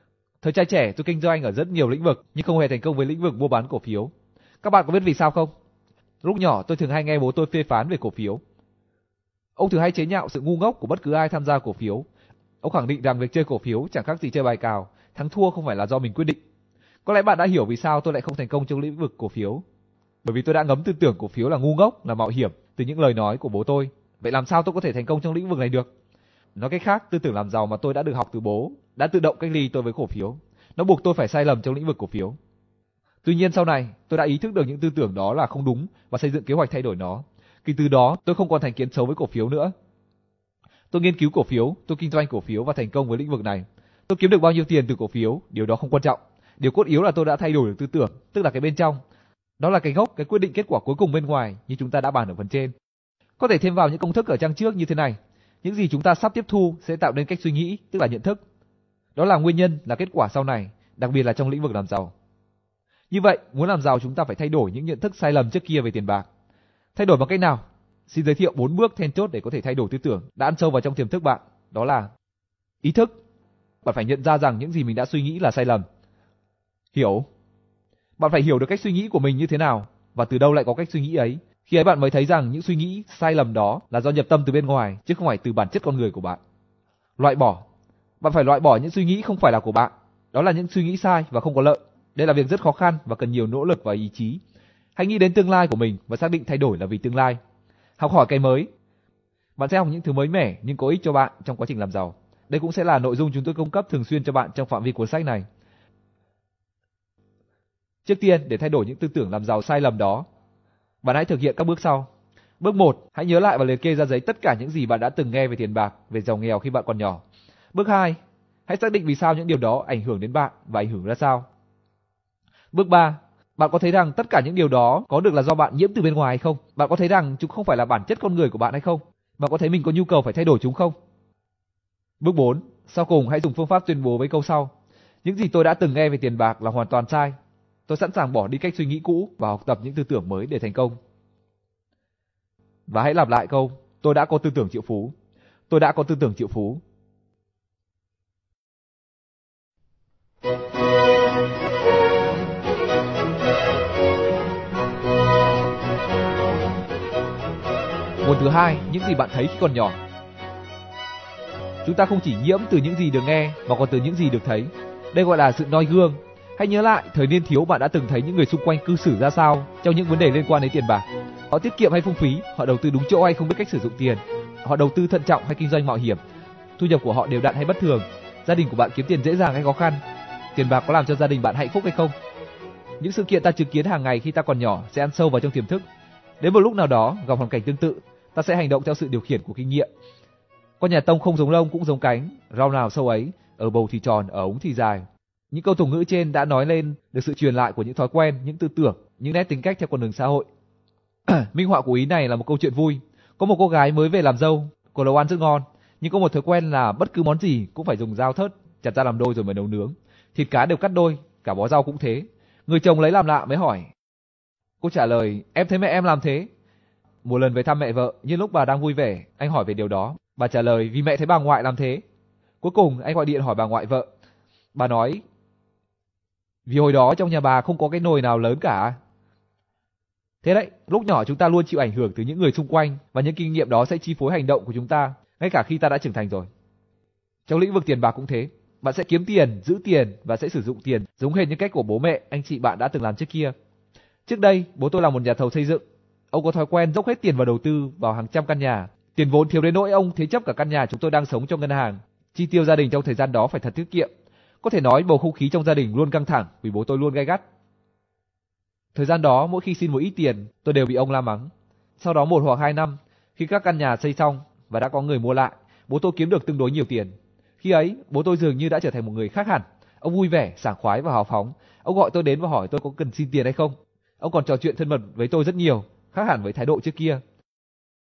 Nhưng không hề thành công với lĩnh vực mua bán cổ phiếu. Các bạn có biết vì sao không? Lúc nhỏ tôi thường hay nghe bố tôi phê phán về cổ phiếu. Ông thường hay chế nhạo sự ngu ngốc của bất cứ ai tham gia cổ phiếu. Ông khẳng định rằng việc chơi cổ phiếu chẳng khác gì chơi bài cào, thắng thua không phải là do mình quyết định. Có lẽ bạn đã hiểu vì sao tôi lại không thành công trong lĩnh vực cổ phiếu. Bởi vì tôi đã ngấm tư tưởng cổ phiếu là ngu ngốc, là mạo hiểm từ những lời nói của bố tôi. Vậy làm sao tôi có thể thành công trong lĩnh vực này được? Nói cách khác, tư tưởng làm giàu mà tôi đã được học từ bố đã tự động cách ly tôi với cổ phiếu. Nó buộc tôi phải sai lầm trong lĩnh vực cổ phiếu. Tuy nhiên sau này, tôi đã ý thức được những tư tưởng đó là không đúng và xây dựng kế hoạch thay đổi nó. Kể từ đó, tôi không còn thành kiến xấu với cổ phiếu nữa. Tôi nghiên cứu cổ phiếu, tôi kinh doanh cổ phiếu và thành công với lĩnh vực này. Tôi kiếm được bao nhiêu tiền từ cổ phiếu, điều đó không quan trọng. Điều cốt yếu là tôi đã thay đổi được tư tưởng, tức là cái bên trong. Đó là cái gốc, cái quyết định kết quả cuối cùng bên ngoài như chúng ta đã bàn ở phần trên. Có thể thêm vào những công thức ở trang trước như thế này. Những gì chúng ta sắp tiếp thu sẽ tạo nên cách suy nghĩ, tức là nhận thức. Đó là nguyên nhân, là kết quả sau này, đặc biệt là trong lĩnh vực làm giàu. Như vậy, muốn làm giàu chúng ta phải thay đổi những nhận thức sai lầm trước kia về tiền bạc. Thay đổi bằng cách nào? Xin giới thiệu 4 bước then chốt để có thể thay đổi tư tưởng đã ăn sâu vào trong tiềm thức bạn. Đó là ý thức. Bạn phải nhận ra rằng những gì mình đã suy nghĩ là sai lầm. Hiểu. Bạn phải hiểu được cách suy nghĩ của mình như thế nào và từ đâu lại có cách suy nghĩ ấy. Khi ấy bạn mới thấy rằng những suy nghĩ sai lầm đó là do nhập tâm từ bên ngoài chứ không phải từ bản chất con người của bạn. Loại bỏ. Bạn phải loại bỏ những suy nghĩ không phải là của bạn. Đó là những suy nghĩ sai và không có lợi. Đây là việc rất khó khăn và cần nhiều nỗ lực và ý chí. Hãy nghĩ đến tương lai của mình và xác định thay đổi là vì tương lai. Học hỏi cái mới. Bạn sẽ học những thứ mới mẻ nhưng có ích cho bạn trong quá trình làm giàu. Đây cũng sẽ là nội dung chúng tôi cung cấp thường xuyên cho bạn trong phạm vi cuốn sách này. Trước tiên, để thay đổi những tư tưởng làm giàu sai lầm đó, bạn hãy thực hiện các bước sau. Bước 1, hãy nhớ lại và liệt kê ra giấy tất cả những gì bạn đã từng nghe về tiền bạc, về giàu nghèo khi bạn còn nhỏ. Bước 2, hãy xác định vì sao những điều đó ảnh hưởng đến bạn và ảnh hưởng ra sao. Bước 3, bạn có thấy rằng tất cả những điều đó có được là do bạn nhiễm từ bên ngoài hay không? Bạn có thấy rằng chúng không phải là bản chất con người của bạn hay không? Bạn có thấy mình có nhu cầu phải thay đổi chúng không? Bước 4, sau cùng hãy dùng phương pháp tuyên bố với câu sau. Những gì tôi đã từng nghe về tiền bạc là hoàn toàn sai. Tôi sẵn sàng bỏ đi cách suy nghĩ cũ và học tập những tư tưởng mới để thành công. Và hãy lặp lại câu, tôi đã có tư tưởng triệu phú. Tôi đã có tư tưởng triệu phú. Nguồn thứ hai, những gì bạn thấy khi còn nhỏ. Chúng ta không chỉ nhiễm từ những gì được nghe mà còn từ những gì được thấy. Đây gọi là sự noi gương. Hãy nhớ lại thời niên thiếu bạn đã từng thấy những người xung quanh cư xử ra sao trong những vấn đề liên quan đến tiền bạc. Họ tiết kiệm hay phung phí, họ đầu tư đúng chỗ hay không biết cách sử dụng tiền, họ đầu tư thận trọng hay kinh doanh mạo hiểm, thu nhập của họ đều đặn hay bất thường, gia đình của bạn kiếm tiền dễ dàng hay khó khăn, tiền bạc có làm cho gia đình bạn hạnh phúc hay không. Những sự kiện ta chứng kiến hàng ngày khi ta còn nhỏ sẽ ăn sâu vào trong tiềm thức. Đến một lúc nào đó gặp hoàn cảnh tương tự, ta sẽ hành động theo sự điều khiển của kinh nghiệm. Con nhà tông không giống lông cũng giống cánh, rau nào sâu ấy, ở bầu thì tròn, ở ống thì dài. Những câu tục ngữ trên đã nói lên được sự truyền lại của những thói quen, những tư tưởng, những nét tính cách theo con đường xã hội. Minh họa của ý này là một câu chuyện vui. Có một cô gái mới về làm dâu, cô nấu ăn rất ngon, nhưng có một thói quen là bất cứ món gì cũng phải dùng dao thớt chặt ra làm đôi rồi mới nấu nướng. Thịt cá đều cắt đôi, cả bó rau cũng thế. Người chồng lấy làm lạ mới hỏi. Cô trả lời, em thấy mẹ em làm thế. Một lần về thăm mẹ vợ, nhưng lúc bà đang vui vẻ, anh hỏi về điều đó. Bà trả lời vì mẹ thấy bà ngoại làm thế. Cuối cùng anh gọi điện hỏi bà ngoại vợ. Bà nói, vì hồi đó trong nhà bà không có cái nồi nào lớn cả. Thế đấy, lúc nhỏ chúng ta luôn chịu ảnh hưởng từ những người xung quanh và những kinh nghiệm đó sẽ chi phối hành động của chúng ta, ngay cả khi ta đã trưởng thành rồi. Trong lĩnh vực tiền bạc cũng thế, bạn sẽ kiếm tiền, giữ tiền và sẽ sử dụng tiền giống hệt như cách của bố mẹ, anh chị bạn đã từng làm trước kia. Trước đây, bố tôi là một nhà thầu xây dựng. Ông có thói quen dốc hết tiền vào đầu tư vào hàng trăm căn nhà. Tiền vốn thiếu đến nỗi ông thế chấp cả căn nhà chúng tôi đang sống trong ngân hàng. Chi tiêu gia đình trong thời gian đó phải thật tiết kiệm. Có thể nói bầu không khí trong gia đình luôn căng thẳng vì bố tôi luôn gay gắt. Thời gian đó mỗi khi xin một ít tiền, tôi đều bị ông la mắng. Sau đó 1 hoặc 2 năm, khi các căn nhà xây xong và đã có người mua lại, bố tôi kiếm được tương đối nhiều tiền. Khi ấy, bố tôi dường như đã trở thành một người khác hẳn. Ông vui vẻ, sảng khoái và hào phóng. Ông gọi tôi đến và hỏi tôi có cần xin tiền hay không. Ông còn trò chuyện thân mật với tôi rất nhiều, khác hẳn với thái độ trước kia.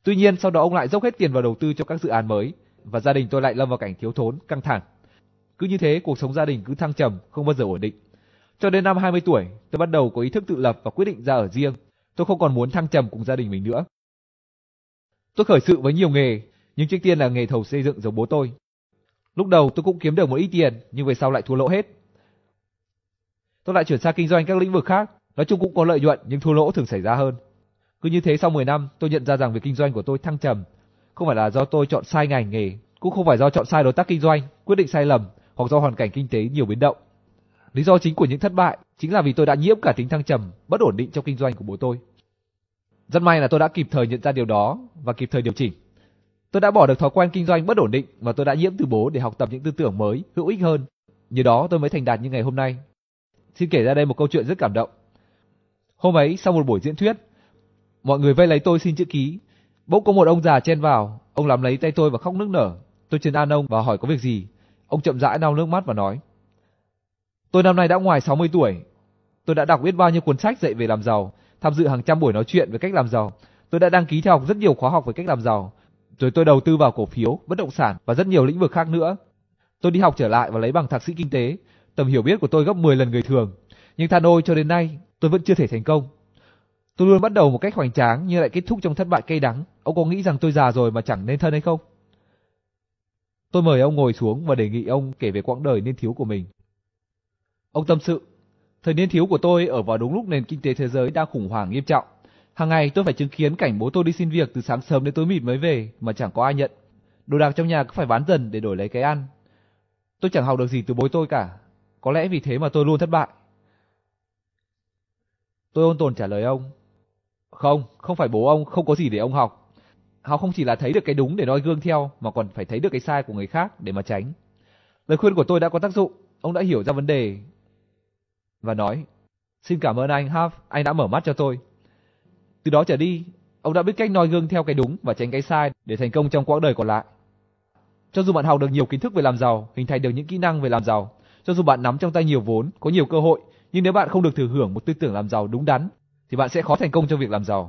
Tuy nhiên sau đó ông lại dốc hết tiền vào đầu tư cho các dự án mới và gia đình tôi lại lâm vào cảnh thiếu thốn, căng thẳng. Cứ như thế cuộc sống gia đình cứ thăng trầm, không bao giờ ổn định. Cho đến năm 20 tuổi, tôi bắt đầu có ý thức tự lập và quyết định ra ở riêng. Tôi không còn muốn thăng trầm cùng gia đình mình nữa. Tôi khởi sự với nhiều nghề, nhưng trước tiên là nghề thầu xây dựng giống bố tôi. Lúc đầu tôi cũng kiếm được một ít tiền, nhưng về sau lại thua lỗ hết. Tôi lại chuyển sang kinh doanh các lĩnh vực khác, nói chung cũng có lợi nhuận nhưng thua lỗ thường xảy ra hơn. Cứ như thế sau 10 năm, tôi nhận ra rằng việc kinh doanh của tôi thăng trầm, không phải là do tôi chọn sai ngành nghề, cũng không phải do chọn sai đối tác kinh doanh, quyết định sai lầm, hoặc do hoàn cảnh kinh tế nhiều biến động. Lý do chính của những thất bại chính là vì tôi đã nhiễm cả tính thăng trầm, bất ổn định trong kinh doanh của bố tôi. Rất may là tôi đã kịp thời nhận ra điều đó và kịp thời điều chỉnh. Tôi đã bỏ được thói quen kinh doanh bất ổn định và tôi đã nhiễm từ bố để học tập những tư tưởng mới, hữu ích hơn. Nhờ đó tôi mới thành đạt như ngày hôm nay. Xin kể ra đây một câu chuyện rất cảm động. Hôm ấy sau một buổi diễn thuyết, mọi người vây lấy tôi xin chữ ký. Bỗng có một ông già chen vào, ông nắm lấy tay tôi và khóc nức nở. Tôi trấn an ông và hỏi có việc gì. Ông chậm rãi lau nước mắt và nói: tôi năm nay đã ngoài 60 tuổi. Tôi đã đọc biết bao nhiêu cuốn sách dạy về làm giàu, tham dự hàng trăm buổi nói chuyện về cách làm giàu. Tôi đã đăng ký theo học rất nhiều khóa học về cách làm giàu. Rồi tôi đầu tư vào cổ phiếu, bất động sản và rất nhiều lĩnh vực khác nữa. Tôi đi học trở lại và lấy bằng thạc sĩ kinh tế. Tầm hiểu biết của tôi gấp 10 lần người thường. Nhưng than ôi cho đến nay tôi vẫn chưa thể thành công. Tôi luôn bắt đầu một cách hoành tráng nhưng lại kết thúc trong thất bại cay đắng. Ông có nghĩ rằng tôi già rồi mà chẳng nên thân hay không? Tôi mời ông ngồi xuống và đề nghị ông kể về quãng đời niên thiếu của mình. Ông tâm sự: thời niên thiếu của tôi ở vào đúng lúc nền kinh tế thế giới đang khủng hoảng nghiêm trọng. Hàng ngày tôi phải chứng kiến cảnh bố tôi đi xin việc từ sáng sớm đến tối mịt mới về mà chẳng có ai nhận. Đồ đạc trong nhà cứ phải bán dần để đổi lấy cái ăn. Tôi chẳng học được gì từ bố tôi cả. Có lẽ vì thế mà tôi luôn thất bại. Tôi ôn tồn trả lời ông: không phải bố ông không có gì để ông học. Họ không chỉ là thấy được cái đúng để noi gương theo mà còn phải thấy được cái sai của người khác để mà tránh. Lời khuyên của tôi đã có tác dụng. Ông đã hiểu ra vấn đề và nói: xin cảm ơn anh Half, anh đã mở mắt cho tôi. Từ đó trở đi, ông đã biết cách noi gương theo cái đúng và tránh cái sai để thành công trong quãng đời còn lại. Cho dù bạn học được nhiều kiến thức về làm giàu, hình thành được những kỹ năng về làm giàu, cho dù bạn nắm trong tay nhiều vốn, có nhiều cơ hội, nhưng nếu bạn không được thừa hưởng một tư tưởng làm giàu đúng đắn, thì bạn sẽ khó thành công trong việc làm giàu.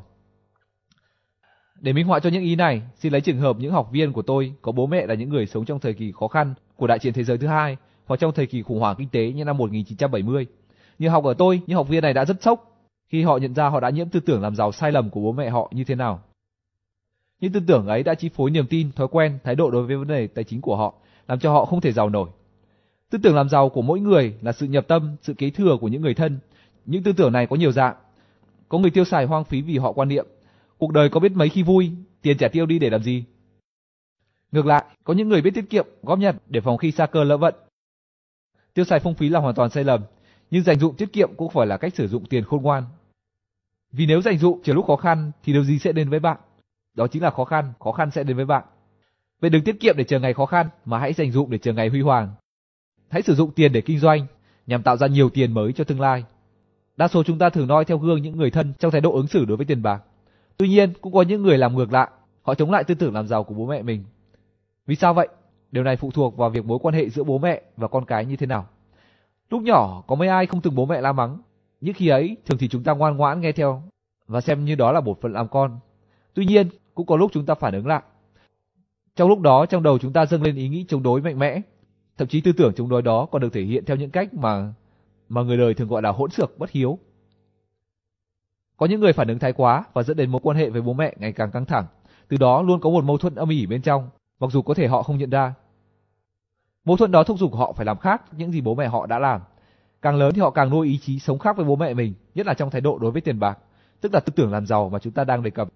Để minh họa cho những ý này, xin lấy trường hợp những học viên của tôi có bố mẹ là những người sống trong thời kỳ khó khăn của Đại chiến thế giới thứ hai hoặc trong thời kỳ khủng hoảng kinh tế như năm 1970. Như học ở tôi, những học viên này đã rất sốc khi họ nhận ra họ đã nhiễm tư tưởng làm giàu sai lầm của bố mẹ họ như thế nào. Những tư tưởng ấy đã chi phối niềm tin, thói quen, thái độ đối với vấn đề tài chính của họ, làm cho họ không thể giàu nổi. Tư tưởng làm giàu của mỗi người là sự nhập tâm, sự kế thừa của những người thân. Những tư tưởng này có nhiều dạng. Có người tiêu xài hoang phí vì họ quan niệm cuộc đời có biết mấy khi vui, tiền chả tiêu đi để làm gì. Ngược lại, có những người biết tiết kiệm, góp nhặt để phòng khi sa cơ lỡ vận. Tiêu xài phung phí là hoàn toàn sai lầm, nhưng dành dụm tiết kiệm cũng phải là cách sử dụng tiền khôn ngoan. Vì nếu dành dụm chờ lúc khó khăn thì điều gì sẽ đến với bạn? Đó chính là khó khăn sẽ đến với bạn. Vậy đừng tiết kiệm để chờ ngày khó khăn, mà hãy dành dụm để chờ ngày huy hoàng. Hãy sử dụng tiền để kinh doanh, nhằm tạo ra nhiều tiền mới cho tương lai. Đa số chúng ta thường noi theo gương những người thân trong thái độ ứng xử đối với tiền bạc. Tuy nhiên, cũng có những người làm ngược lại, họ chống lại tư tưởng làm giàu của bố mẹ mình. Vì sao vậy? Điều này phụ thuộc vào việc mối quan hệ giữa bố mẹ và con cái như thế nào. Lúc nhỏ, có mấy ai không từng bố mẹ la mắng, nhưng khi ấy, thường thì chúng ta ngoan ngoãn nghe theo và xem như đó là bổn phận làm con. Tuy nhiên, cũng có lúc chúng ta phản ứng lại. Trong lúc đó, trong đầu chúng ta dâng lên ý nghĩ chống đối mạnh mẽ. Thậm chí tư tưởng chống đối đó còn được thể hiện theo những cách mà người đời thường gọi là hỗn xược, bất hiếu. Có những người phản ứng thái quá và dẫn đến mối quan hệ với bố mẹ ngày càng căng thẳng. Từ đó luôn có một mâu thuẫn âm ỉ bên trong, mặc dù có thể họ không nhận ra. Mâu thuẫn đó thúc giục họ phải làm khác những gì bố mẹ họ đã làm. Càng lớn thì họ càng nuôi ý chí sống khác với bố mẹ mình, nhất là trong thái độ đối với tiền bạc, tức là tư tưởng làm giàu mà chúng ta đang đề cập.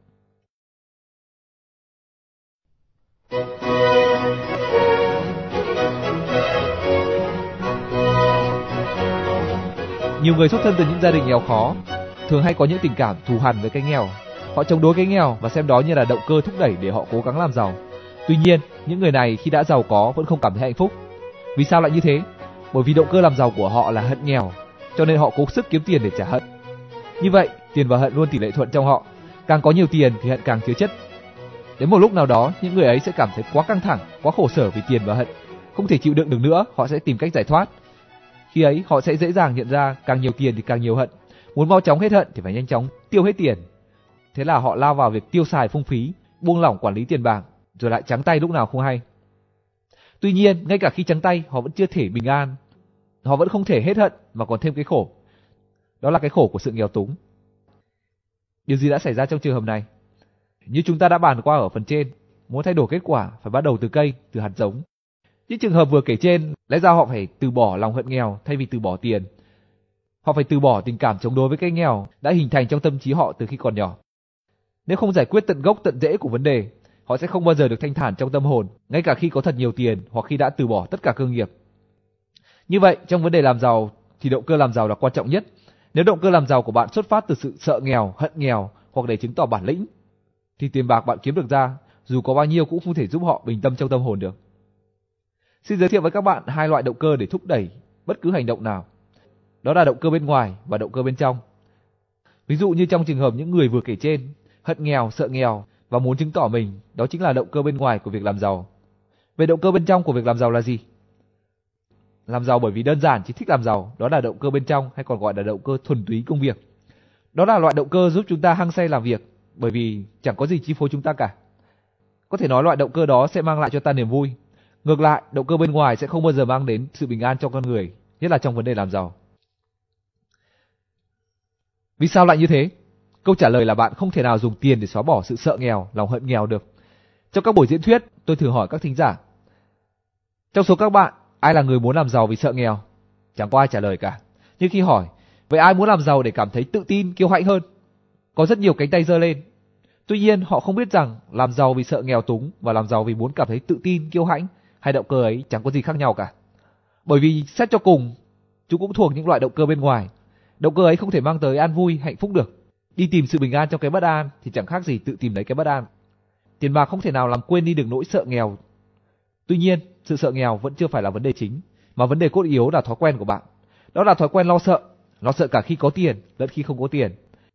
Nhiều người xuất thân từ những gia đình nghèo khó thường hay có những tình cảm thù hằn với cái nghèo. Họ chống đối cái nghèo và xem đó như là động cơ thúc đẩy để họ cố gắng làm giàu. Tuy nhiên, những người này khi đã giàu có vẫn không cảm thấy hạnh phúc. Vì sao lại như thế? Bởi vì động cơ làm giàu của họ là hận nghèo, cho nên họ cố sức kiếm tiền để trả hận. Như vậy, tiền và hận luôn tỷ lệ thuận trong họ. Càng có nhiều tiền thì hận càng chứa chất. Đến một lúc nào đó, những người ấy sẽ cảm thấy quá căng thẳng, quá khổ sở vì tiền và hận, không thể chịu đựng được nữa, họ sẽ tìm cách giải thoát. Khi ấy, họ sẽ dễ dàng nhận ra càng nhiều tiền thì càng nhiều hận. Muốn mau chóng hết hận thì phải nhanh chóng tiêu hết tiền. Thế là họ lao vào việc tiêu xài phung phí, buông lỏng quản lý tiền bạc, rồi lại trắng tay lúc nào không hay. Tuy nhiên, ngay cả khi trắng tay, họ vẫn chưa thể bình an. Họ vẫn không thể hết hận mà còn thêm cái khổ. Đó là cái khổ của sự nghèo túng. Điều gì đã xảy ra trong trường hợp này? Như chúng ta đã bàn qua ở phần trên, muốn thay đổi kết quả phải bắt đầu từ cây, từ hạt giống. Những trường hợp vừa kể trên, lẽ ra họ phải từ bỏ lòng hận nghèo thay vì từ bỏ tiền. Họ phải từ bỏ tình cảm chống đối với cái nghèo đã hình thành trong tâm trí họ từ khi còn nhỏ. Nếu không giải quyết tận gốc tận rễ của vấn đề, họ sẽ không bao giờ được thanh thản trong tâm hồn, ngay cả khi có thật nhiều tiền hoặc khi đã từ bỏ tất cả cơ nghiệp. Như vậy, trong vấn đề làm giàu thì động cơ làm giàu là quan trọng nhất. Nếu động cơ làm giàu của bạn xuất phát từ sự sợ nghèo, hận nghèo hoặc để chứng tỏ bản lĩnh, thì tiền bạc bạn kiếm được ra, dù có bao nhiêu cũng không thể giúp họ bình tâm trong tâm hồn được. Xin giới thiệu với các bạn hai loại động cơ để thúc đẩy bất cứ hành động nào. Đó là động cơ bên ngoài và động cơ bên trong. Ví dụ như trong trường hợp những người vừa kể trên, hận nghèo, sợ nghèo và muốn chứng tỏ mình, đó chính là động cơ bên ngoài của việc làm giàu. Về động cơ bên trong của việc làm giàu là gì? Làm giàu bởi vì đơn giản chỉ thích làm giàu, đó là động cơ bên trong hay còn gọi là động cơ thuần túy công việc. Đó là loại động cơ giúp chúng ta hăng say làm việc, bởi vì chẳng có gì chi phối chúng ta cả. Có thể nói loại động cơ đó sẽ mang lại cho ta niềm vui. Ngược lại, động cơ bên ngoài sẽ không bao giờ mang đến sự bình an cho con người, nhất là trong vấn đề làm giàu. Vì sao lại như thế? Câu trả lời là bạn không thể nào dùng tiền để xóa bỏ sự sợ nghèo, lòng hận nghèo được. Trong các buổi diễn thuyết, tôi thường hỏi các thính giả, trong số các bạn, ai là người muốn làm giàu vì sợ nghèo? Chẳng có ai trả lời cả. Nhưng khi hỏi, vậy ai muốn làm giàu để cảm thấy tự tin, kiêu hãnh hơn? Có rất nhiều cánh tay giơ lên. Tuy nhiên, họ không biết rằng làm giàu vì sợ nghèo túng và làm giàu vì muốn cảm thấy tự tin, kiêu hãnh, hai động cơ ấy chẳng có gì khác nhau cả. Bởi vì xét cho cùng, chúng cũng thuộc những loại động cơ bên ngoài. Động cơ ấy không thể mang tới an vui, hạnh phúc được. Đi tìm sự bình an trong cái bất an thì chẳng khác gì tự tìm lấy cái bất an. Tiền bạc không thể nào làm quên đi được nỗi sợ nghèo. Tuy nhiên, sự sợ nghèo vẫn chưa phải là vấn đề chính, mà vấn đề cốt yếu là thói quen của bạn. Đó là thói quen lo sợ cả khi có tiền lẫn khi không có tiền.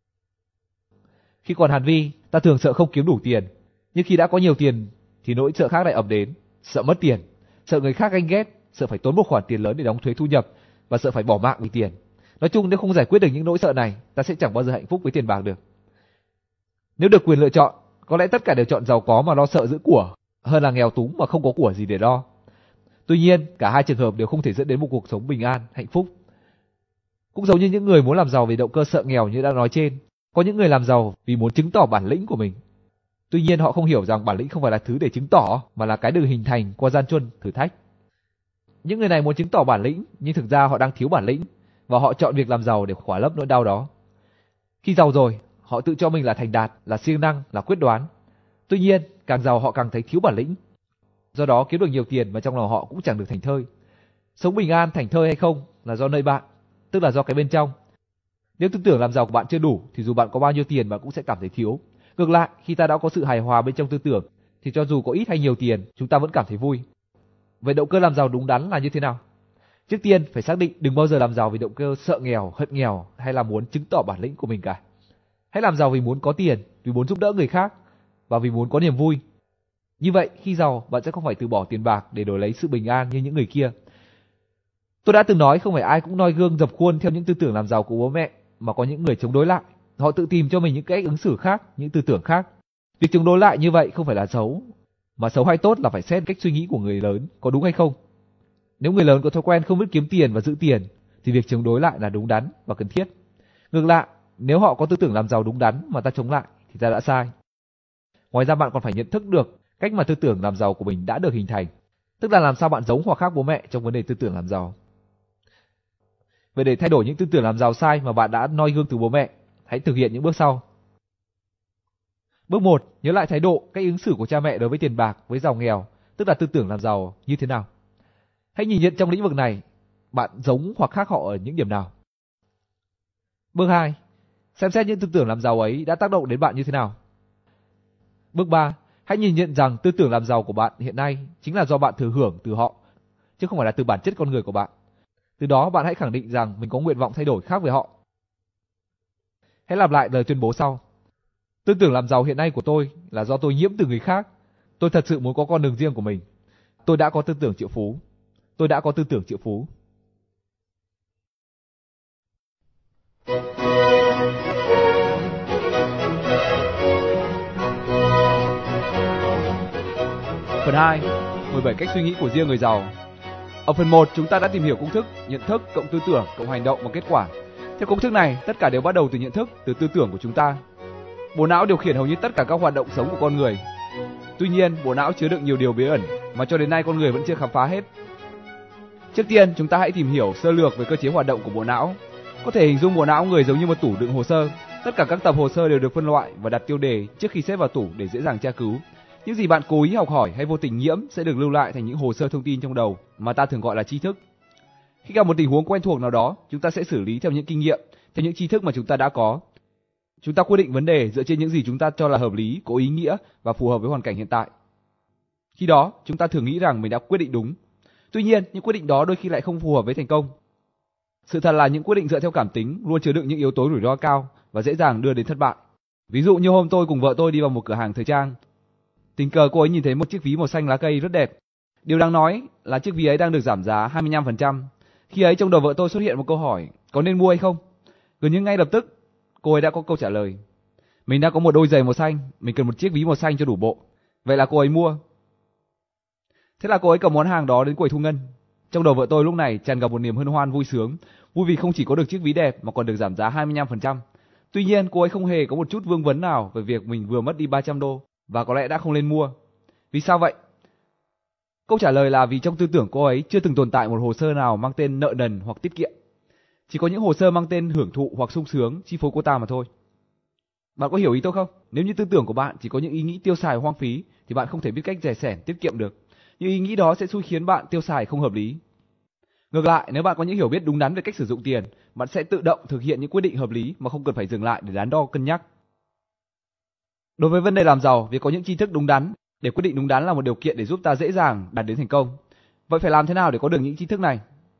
Khi còn Hàn Vi, ta thường sợ không kiếm đủ tiền, nhưng khi đã có nhiều tiền thì nỗi sợ khác lại ập đến, sợ mất tiền, sợ người khác ganh ghét, sợ phải tốn một khoản tiền lớn để đóng thuế thu nhập và sợ phải bỏ mạng vì tiền. Nói chung, nếu không giải quyết được những nỗi sợ này, ta sẽ chẳng bao giờ hạnh phúc với tiền bạc được. Nếu được quyền lựa chọn, có lẽ tất cả đều chọn giàu có mà lo sợ giữ của, hơn là nghèo túng mà không có của gì để lo. Tuy nhiên, cả hai trường hợp đều không thể dẫn đến một cuộc sống bình an, hạnh phúc. Cũng giống như những người muốn làm giàu vì động cơ sợ nghèo như đã nói trên, có những người làm giàu vì muốn chứng tỏ bản lĩnh của mình. Tuy nhiên họ không hiểu rằng bản lĩnh không phải là thứ để chứng tỏ, mà là cái được hình thành qua gian truân, thử thách. Những người này muốn chứng tỏ bản lĩnh, nhưng thực ra họ đang thiếu bản lĩnh, và họ chọn việc làm giàu để khỏa lấp nỗi đau đó. Khi giàu rồi, họ tự cho mình là thành đạt, là siêng năng, là quyết đoán. Tuy nhiên, càng giàu họ càng thấy thiếu bản lĩnh. Do đó kiếm được nhiều tiền mà trong lòng họ cũng chẳng được thành thơi. Sống bình an, thành thơi hay không là do nơi bạn, tức là do cái bên trong. Nếu tư tưởng làm giàu của bạn chưa đủ thì dù bạn có bao nhiêu tiền bạn cũng sẽ cảm thấy thiếu. Ngược lại, khi ta đã có sự hài hòa bên trong tư tưởng thì cho dù có ít hay nhiều tiền, chúng ta vẫn cảm thấy vui. Vậy động cơ làm giàu đúng đắn là như thế nào? Trước tiên phải xác định đừng bao giờ làm giàu vì động cơ sợ nghèo, hận nghèo hay là muốn chứng tỏ bản lĩnh của mình cả. Hãy làm giàu vì muốn có tiền, vì muốn giúp đỡ người khác và vì muốn có niềm vui. Như vậy, khi giàu, bạn sẽ không phải từ bỏ tiền bạc để đổi lấy sự bình an như những người kia. Tôi đã từng nói không phải ai cũng noi gương dập khuôn theo những tư tưởng làm giàu của bố mẹ, mà có những người chống đối lại. Họ tự tìm cho mình những cách ứng xử khác, những tư tưởng khác. Việc chống đối lại như vậy không phải là xấu, mà xấu hay tốt là phải xét cách suy nghĩ của người lớn có đúng hay không. Nếu người lớn có thói quen không biết kiếm tiền và giữ tiền, thì việc chống đối lại là đúng đắn và cần thiết. Ngược lại, nếu họ có tư tưởng làm giàu đúng đắn mà ta chống lại, thì ta đã sai. Ngoài ra bạn còn phải nhận thức được cách mà tư tưởng làm giàu của mình đã được hình thành, tức là làm sao bạn giống hoặc khác bố mẹ trong vấn đề tư tưởng làm giàu. Vậy để thay đổi những tư tưởng làm giàu sai mà bạn đã noi gương từ bố mẹ, hãy thực hiện những bước sau. Bước 1, nhớ lại thái độ, cách ứng xử của cha mẹ đối với tiền bạc, với giàu nghèo, tức là tư tưởng làm giàu như thế nào. Hãy nhìn nhận trong lĩnh vực này, bạn giống hoặc khác họ ở những điểm nào. Bước 2, xem xét những tư tưởng làm giàu ấy đã tác động đến bạn như thế nào. Bước 3, hãy nhìn nhận rằng tư tưởng làm giàu của bạn hiện nay chính là do bạn thừa hưởng từ họ, chứ không phải là từ bản chất con người của bạn. Từ đó bạn hãy khẳng định rằng mình có nguyện vọng thay đổi khác với họ. Hãy lặp lại lời tuyên bố sau. Tư tưởng làm giàu hiện nay của tôi là do tôi nhiễm từ người khác. Tôi thật sự muốn có con đường riêng của mình. Tôi đã có tư tưởng triệu phú. Tôi đã có tư tưởng triệu phú. Phần 2, 17 cách suy nghĩ của riêng người giàu. Ở phần 1, chúng ta đã tìm hiểu công thức nhận thức cộng tư tưởng cộng hành động và kết quả. Theo công thức này, tất cả đều bắt đầu từ nhận thức, từ tư tưởng của chúng ta. Bộ não điều khiển hầu như tất cả các hoạt động sống của con người. Tuy nhiên, bộ não chứa đựng nhiều điều bí ẩn mà cho đến nay con người vẫn chưa khám phá hết. Trước tiên, chúng ta hãy tìm hiểu sơ lược về cơ chế hoạt động của bộ não. Có thể hình dung bộ não người giống như một tủ đựng hồ sơ. Tất cả các tập hồ sơ đều được phân loại và đặt tiêu đề trước khi xếp vào tủ để dễ dàng tra cứu. Những gì bạn cố ý học hỏi hay vô tình nhiễm sẽ được lưu lại thành những hồ sơ thông tin trong đầu mà ta thường gọi là tri thức. Khi gặp một tình huống quen thuộc nào đó, chúng ta sẽ xử lý theo những kinh nghiệm, theo những tri thức mà chúng ta đã có. Chúng ta quyết định vấn đề dựa trên những gì chúng ta cho là hợp lý, có ý nghĩa và phù hợp với hoàn cảnh hiện tại. Khi đó, chúng ta thường nghĩ rằng mình đã quyết định đúng. Tuy nhiên, những quyết định đó đôi khi lại không phù hợp với thành công. Sự thật là những quyết định dựa theo cảm tính luôn chứa đựng những yếu tố rủi ro cao và dễ dàng đưa đến thất bại. Ví dụ như hôm tôi cùng vợ tôi đi vào một cửa hàng thời trang. Tình cờ cô ấy nhìn thấy một chiếc ví màu xanh lá cây rất đẹp. Điều đáng nói là chiếc ví ấy đang được giảm giá 25%. Khi ấy trong đầu vợ tôi xuất hiện một câu hỏi, có nên mua hay không? Gần như ngay lập tức, cô ấy đã có câu trả lời. Mình đã có một đôi giày màu xanh, mình cần một chiếc ví màu xanh cho đủ bộ. Vậy là cô ấy mua. Thế là cô ấy cầm món hàng đó đến quầy thu ngân. Trong đầu vợ tôi lúc này tràn ngập một niềm hân hoan vui sướng, vui vì không chỉ có được chiếc ví đẹp mà còn được giảm giá 25%. Tuy nhiên, cô ấy không hề có một chút vương vấn nào về việc mình vừa mất đi 300 đô và có lẽ đã không nên mua. Vì sao vậy? Câu trả lời là vì trong tư tưởng cô ấy chưa từng tồn tại một hồ sơ nào mang tên nợ nần hoặc tiết kiệm. Chỉ có những hồ sơ mang tên hưởng thụ hoặc sung sướng chi phối cô ta mà thôi. Bạn có hiểu ý tôi không? Nếu như tư tưởng của bạn chỉ có những ý nghĩ tiêu xài hoang phí thì bạn không thể biết cách dè sẻn tiết kiệm được. Những ý nghĩ đó sẽ xui khiến bạn tiêu xài không hợp lý. Ngược lại, nếu bạn có những hiểu biết đúng đắn về cách sử dụng tiền, bạn sẽ tự động thực hiện những quyết định hợp lý mà không cần phải dừng lại để đắn đo cân nhắc. Đối với vấn đề làm giàu, việc có những tri thức đúng đắn để quyết định đúng đắn là một điều kiện để giúp ta dễ dàng đạt đến thành công. Vậy phải làm thế nào để có được những tri thức này?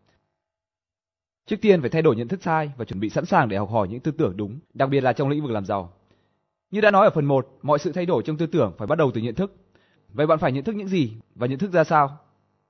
Trước tiên phải thay đổi nhận thức sai và chuẩn bị sẵn sàng để học hỏi những tư tưởng đúng, đặc biệt là trong lĩnh vực làm giàu. Như đã nói ở phần 1, mọi sự thay đổi trong tư tưởng phải bắt đầu từ nhận thức. Vậy bạn phải nhận thức những gì và nhận thức ra sao?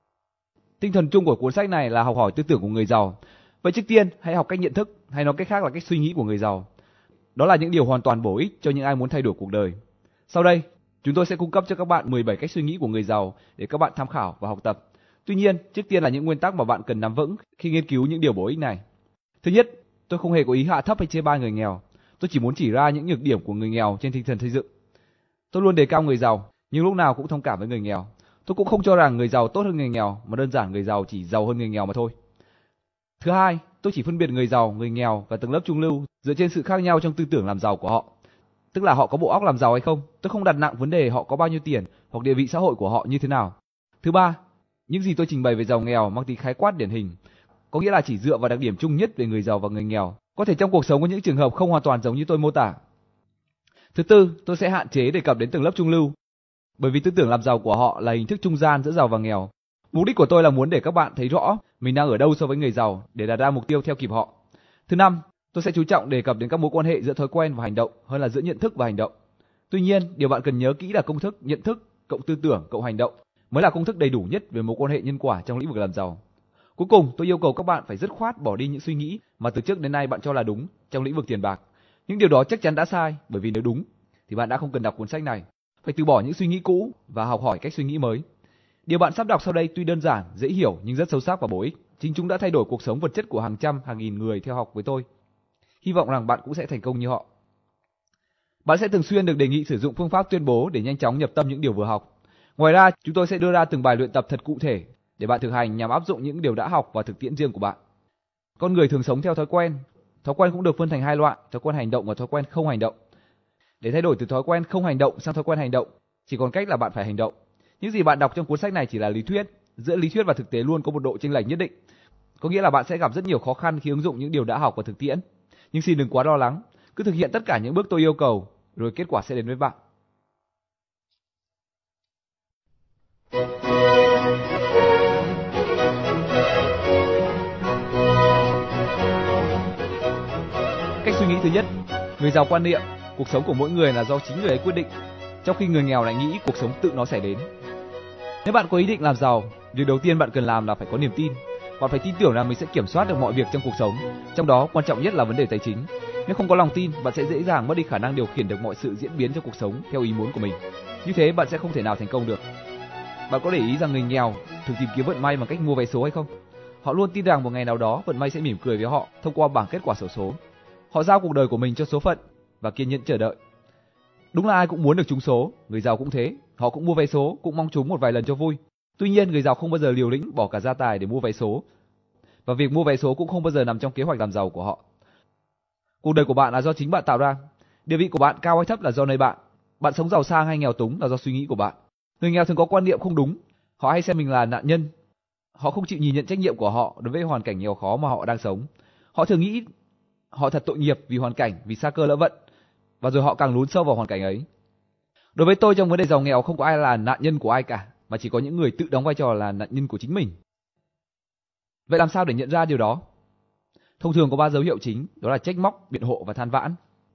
Tinh thần chung của cuốn sách này là học hỏi tư tưởng của người giàu. Vậy trước tiên, hãy học cách nhận thức, hay nói cách khác là cách suy nghĩ của người giàu. Đó là những điều hoàn toàn bổ ích cho những ai muốn thay đổi cuộc đời. Sau đây, chúng tôi sẽ cung cấp cho các bạn 17 cách suy nghĩ của người giàu để các bạn tham khảo và học tập. Tuy nhiên, trước tiên là những nguyên tắc mà bạn cần nắm vững khi nghiên cứu những điều bổ ích này. Thứ nhất, tôi không hề có ý hạ thấp hay chê bai người nghèo. Tôi chỉ muốn chỉ ra những nhược điểm của người nghèo trên tinh thần xây dựng. Tôi luôn đề cao người giàu, nhưng lúc nào cũng thông cảm với người nghèo. Tôi cũng không cho rằng người giàu tốt hơn người nghèo, mà đơn giản người giàu chỉ giàu hơn người nghèo mà thôi. Thứ hai, tôi chỉ phân biệt người giàu, người nghèo và tầng lớp trung lưu dựa trên sự khác nhau trong tư tưởng làm giàu của họ. Tức là họ có bộ óc làm giàu hay không. Tôi không đặt nặng vấn đề họ có bao nhiêu tiền hoặc địa vị xã hội của họ như thế nào. Thứ ba, những gì tôi trình bày về giàu nghèo mang tính khái quát điển hình, có nghĩa là chỉ dựa vào đặc điểm chung nhất về người giàu và người nghèo. Có thể trong cuộc sống có những trường hợp không hoàn toàn giống như tôi mô tả. Thứ tư, tôi sẽ hạn chế đề cập đến tầng lớp trung lưu, bởi vì tư tưởng làm giàu của họ là hình thức trung gian giữa giàu và nghèo. Mục đích của tôi là muốn để các bạn thấy rõ mình đang ở đâu so với người giàu để đạt ra mục tiêu theo kịp họ. Thứ năm, tôi sẽ chú trọng đề cập đến các mối quan hệ giữa thói quen và hành động hơn là giữa nhận thức và hành động. Tuy nhiên, điều bạn cần nhớ kỹ là công thức nhận thức cộng tư tưởng cộng hành động mới là công thức đầy đủ nhất về mối quan hệ nhân quả trong lĩnh vực làm giàu. Cuối cùng, tôi yêu cầu các bạn phải dứt khoát bỏ đi những suy nghĩ mà từ trước đến nay bạn cho là đúng trong lĩnh vực tiền bạc. Những điều đó chắc chắn đã sai, bởi vì nếu đúng thì bạn đã không cần đọc cuốn sách này. Phải từ bỏ những suy nghĩ cũ và học hỏi cách suy nghĩ mới. Điều bạn sắp đọc sau đây tuy đơn giản, dễ hiểu nhưng rất sâu sắc và bổ ích. Chính chúng đã thay đổi cuộc sống vật chất của hàng trăm, hàng nghìn người theo học với tôi. Hy vọng rằng bạn cũng sẽ thành công như họ. Bạn sẽ thường xuyên được đề nghị sử dụng phương pháp tuyên bố để nhanh chóng nhập tâm những điều vừa học. Ngoài ra, chúng tôi sẽ đưa ra từng bài luyện tập thật cụ thể để bạn thực hành nhằm áp dụng những điều đã học vào thực tiễn riêng của bạn. Con người thường sống theo thói quen. Thói quen cũng được phân thành hai loại, thói quen hành động và thói quen không hành động. Để thay đổi từ thói quen không hành động sang thói quen hành động, chỉ còn cách là bạn phải hành động. Những gì bạn đọc trong cuốn sách này chỉ là lý thuyết, giữa lý thuyết và thực tế luôn có một độ chênh lệch nhất định. Có nghĩa là bạn sẽ gặp rất nhiều khó khăn khi ứng dụng những điều đã học vào thực tiễn. Nhưng xin đừng quá lo lắng, cứ thực hiện tất cả những bước tôi yêu cầu, rồi kết quả sẽ đến với bạn. Cách suy nghĩ thứ nhất, người giàu quan niệm cuộc sống của mỗi người là do chính người ấy quyết định, trong khi người nghèo lại nghĩ cuộc sống tự nó sẽ đến. Nếu bạn có ý định làm giàu, việc đầu tiên bạn cần làm là phải có niềm tin. Bạn phải tin tưởng rằng mình sẽ kiểm soát được mọi việc trong cuộc sống, trong đó quan trọng nhất là vấn đề tài chính. Nếu không có lòng tin, bạn sẽ dễ dàng mất đi khả năng điều khiển được mọi sự diễn biến trong cuộc sống theo ý muốn của mình. Như thế bạn sẽ không thể nào thành công được. Bạn có để ý rằng người nghèo thường tìm kiếm vận may bằng cách mua vé số hay không? Họ luôn tin rằng một ngày nào đó vận may sẽ mỉm cười với họ thông qua bảng kết quả xổ số. Họ giao cuộc đời của mình cho số phận và kiên nhẫn chờ đợi. Đúng là ai cũng muốn được trúng số, người giàu cũng thế, họ cũng mua vé số, cũng mong trúng một vài lần cho vui. Tuy nhiên, người giàu không bao giờ liều lĩnh bỏ cả gia tài để mua vé số. Và việc mua vé số cũng không bao giờ nằm trong kế hoạch làm giàu của họ. Cuộc đời của bạn là do chính bạn tạo ra. Địa vị của bạn cao hay thấp là do nơi bạn. Bạn sống giàu sang hay nghèo túng là do suy nghĩ của bạn. Người nghèo thường có quan niệm không đúng. Họ hay xem mình là nạn nhân. Họ không chịu nhìn nhận trách nhiệm của họ đối với hoàn cảnh nghèo khó mà họ đang sống. Họ thường nghĩ họ thật tội nghiệp vì hoàn cảnh, vì sa cơ lỡ vận. Và rồi họ càng lún sâu vào hoàn cảnh ấy. Đối với tôi, trong vấn đề giàu nghèo không có ai là nạn nhân của ai cả, mà chỉ có những người tự đóng vai trò là nạn nhân của chính mình. Vậy làm sao để nhận ra điều đó? Thông thường có 3 dấu hiệu chính, đó là trách móc, biện hộ và than vãn.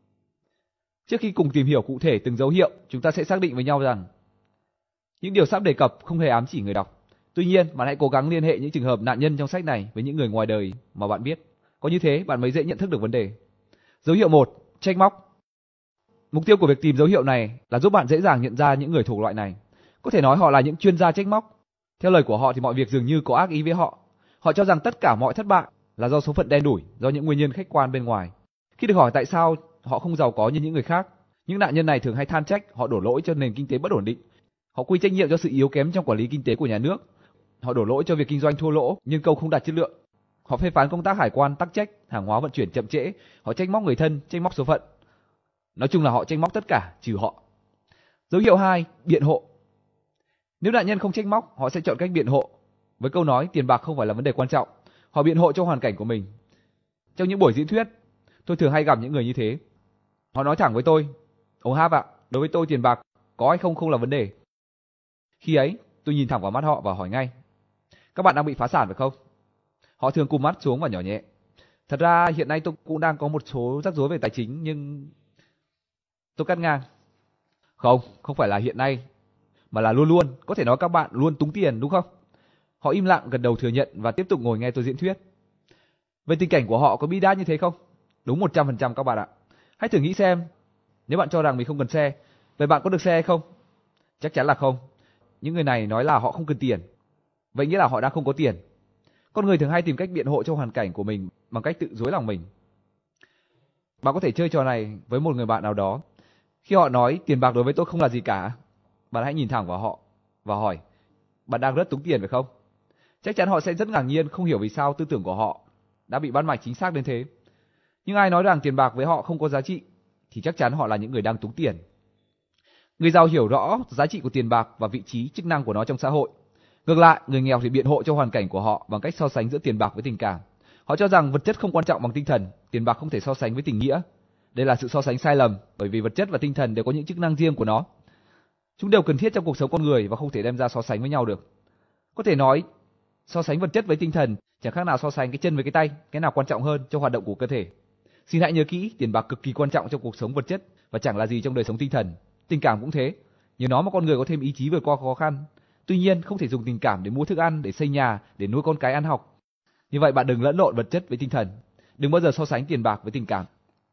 Trước khi cùng tìm hiểu cụ thể từng dấu hiệu, chúng ta sẽ xác định với nhau rằng những điều sắp đề cập không hề ám chỉ người đọc. Tuy nhiên, bạn hãy cố gắng liên hệ những trường hợp nạn nhân trong sách này với những người ngoài đời mà bạn biết. Có như thế, bạn mới dễ nhận thức được vấn đề. Dấu hiệu 1, trách móc. Mục tiêu của việc tìm dấu hiệu này là giúp bạn dễ dàng nhận ra những người thuộc loại này. Có thể nói họ là những chuyên gia trách móc. Theo lời của họ thì mọi việc dường như có ác ý với họ. Họ cho rằng tất cả mọi thất bại là do số phận đen đủi, do những nguyên nhân khách quan bên ngoài. Khi được hỏi tại sao họ không giàu có như những người khác, những nạn nhân này thường hay than trách họ đổ lỗi cho nền kinh tế bất ổn định. Họ quy trách nhiệm cho sự yếu kém trong quản lý kinh tế của nhà nước. Họ đổ lỗi cho việc kinh doanh thua lỗ, nhân công không đạt chất lượng. Họ phê phán công tác hải quan tắc trách, hàng hóa vận chuyển chậm trễ. Họ trách móc người thân, trách móc số phận. Nói chung là họ trách móc tất cả trừ họ. Dấu hiệu 2, biện hộ. Nếu nạn nhân không trách móc, họ sẽ chọn cách biện hộ với câu nói tiền bạc không phải là vấn đề quan trọng. Họ biện hộ cho hoàn cảnh của mình. Trong những buổi diễn thuyết, tôi thường hay gặp những người như thế. Họ nói thẳng với tôi: "Ông Hap ạ, đối với tôi tiền bạc có hay không là vấn đề." Khi ấy, tôi nhìn thẳng vào mắt họ và hỏi ngay: "Các bạn đang bị phá sản phải không?" Họ thường cụp mắt xuống và nhỏ nhẹ: "Thật ra hiện nay tôi cũng đang có một số rắc rối về tài chính nhưng..." Tôi cắt ngang: Không phải là hiện nay, mà là luôn luôn, có thể nói các bạn luôn túng tiền đúng không?" Họ im lặng gật đầu thừa nhận và tiếp tục ngồi nghe tôi diễn thuyết. Về tình cảnh của họ có bi đát như thế không? Đúng 100% các bạn ạ. Hãy thử nghĩ xem, nếu bạn cho rằng mình không cần xe, vậy bạn có được xe hay không? Chắc chắn là không. Những người này nói là họ không cần tiền. Vậy nghĩa là họ đang không có tiền. Con người thường hay tìm cách biện hộ cho hoàn cảnh của mình bằng cách tự dối lòng mình. Bạn có thể chơi trò này với một người bạn nào đó. Khi họ nói tiền bạc đối với tôi không là gì cả, bạn hãy nhìn thẳng vào họ và hỏi: "Bạn đang rất túng tiền phải không?" Chắc chắn họ sẽ rất ngạc nhiên, không hiểu vì sao tư tưởng của họ đã bị bắt mạch chính xác đến thế. Nhưng ai nói rằng tiền bạc với họ không có giá trị thì chắc chắn họ là những người đang túng tiền. Người giàu hiểu rõ giá trị của tiền bạc và vị trí chức năng của nó trong xã hội. Ngược lại, người nghèo thì biện hộ cho hoàn cảnh của họ bằng cách so sánh giữa tiền bạc với tình cảm. Họ cho rằng vật chất không quan trọng bằng tinh thần, tiền bạc không thể so sánh với tình nghĩa. Đây là sự so sánh sai lầm, bởi vì vật chất và tinh thần đều có những chức năng riêng của nó. Chúng đều cần thiết trong cuộc sống con người và không thể đem ra so sánh với nhau được. Có thể nói, so sánh vật chất với tinh thần chẳng khác nào so sánh cái chân với cái tay, cái nào quan trọng hơn cho hoạt động của cơ thể. Xin hãy nhớ kỹ, tiền bạc cực kỳ quan trọng trong cuộc sống vật chất và chẳng là gì trong đời sống tinh thần. Tình cảm cũng thế, nhờ nó mà con người có thêm ý chí vượt qua khó khăn. Tuy nhiên, không thể dùng tình cảm để mua thức ăn, để xây nhà, để nuôi con cái ăn học. Như vậy bạn đừng lẫn lộn vật chất với tinh thần. Đừng bao giờ so sánh tiền bạc với tình cảm.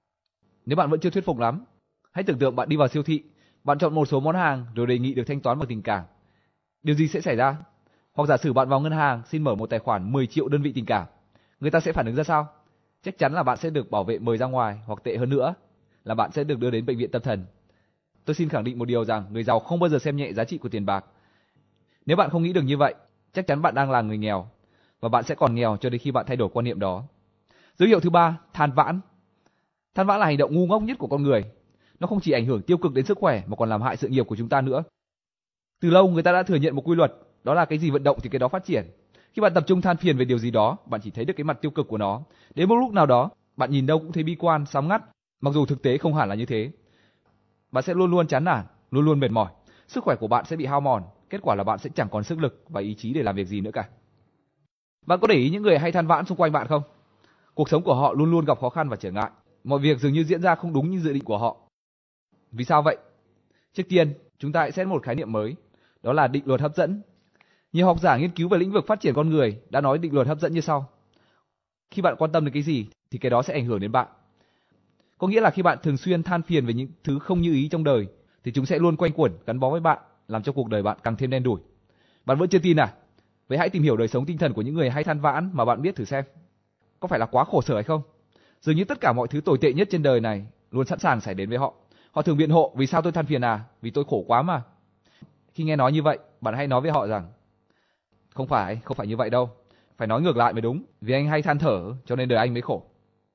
Nếu bạn vẫn chưa thuyết phục lắm, hãy tưởng tượng bạn đi vào siêu thị, bạn chọn một số món hàng rồi đề nghị được thanh toán bằng tình cảm. Điều gì sẽ xảy ra? Hoặc giả sử bạn vào ngân hàng xin mở một tài khoản 10 triệu đơn vị tình cảm, người ta sẽ phản ứng ra sao? Chắc chắn là bạn sẽ được bảo vệ mời ra ngoài, hoặc tệ hơn nữa là bạn sẽ được đưa đến bệnh viện tâm thần. Tôi xin khẳng định một điều rằng người giàu không bao giờ xem nhẹ giá trị của tiền bạc. Nếu bạn không nghĩ được như vậy, chắc chắn bạn đang là người nghèo và bạn sẽ còn nghèo cho đến khi bạn thay đổi quan niệm đó. Dấu hiệu thứ 3, than vãn. Than vãn là hành động ngu ngốc nhất của con người. Nó không chỉ ảnh hưởng tiêu cực đến sức khỏe mà còn làm hại sự nghiệp của chúng ta nữa. Từ lâu người ta đã thừa nhận một quy luật, đó là cái gì vận động thì cái đó phát triển. Khi bạn tập trung than phiền về điều gì đó, bạn chỉ thấy được cái mặt tiêu cực của nó. Đến một lúc nào đó, bạn nhìn đâu cũng thấy bi quan, sám ngắt, mặc dù thực tế không hẳn là như thế. Bạn sẽ luôn luôn chán nản, luôn luôn mệt mỏi. Sức khỏe của bạn sẽ bị hao mòn, kết quả là bạn sẽ chẳng còn sức lực và ý chí để làm việc gì nữa cả. Bạn có để ý những người hay than vãn xung quanh bạn không? Cuộc sống của họ luôn luôn gặp khó khăn và trở ngại. Mọi việc dường như diễn ra không đúng như dự định của họ. Vì sao vậy? Trước tiên, chúng ta hãy xét một khái niệm mới, đó là định luật hấp dẫn. Nhiều học giả nghiên cứu về lĩnh vực phát triển con người đã nói định luật hấp dẫn như sau: khi bạn quan tâm đến cái gì thì cái đó sẽ ảnh hưởng đến bạn. Có nghĩa là khi bạn thường xuyên than phiền về những thứ không như ý trong đời thì chúng sẽ luôn quanh quẩn gắn bó với bạn, làm cho cuộc đời bạn càng thêm đen đủi. Bạn vẫn chưa tin à? Vậy hãy tìm hiểu đời sống tinh thần của những người hay than vãn mà bạn biết thử xem. Có phải là quá khổ sở hay không? Dường như tất cả mọi thứ tồi tệ nhất trên đời này luôn sẵn sàng xảy đến với họ. Họ thường biện hộ, vì sao tôi than phiền à? Vì tôi khổ quá mà. Khi nghe nói như vậy, bạn hãy nói với họ rằng không phải như vậy đâu. Phải nói ngược lại mới đúng, vì anh hay than thở cho nên đời anh mới khổ.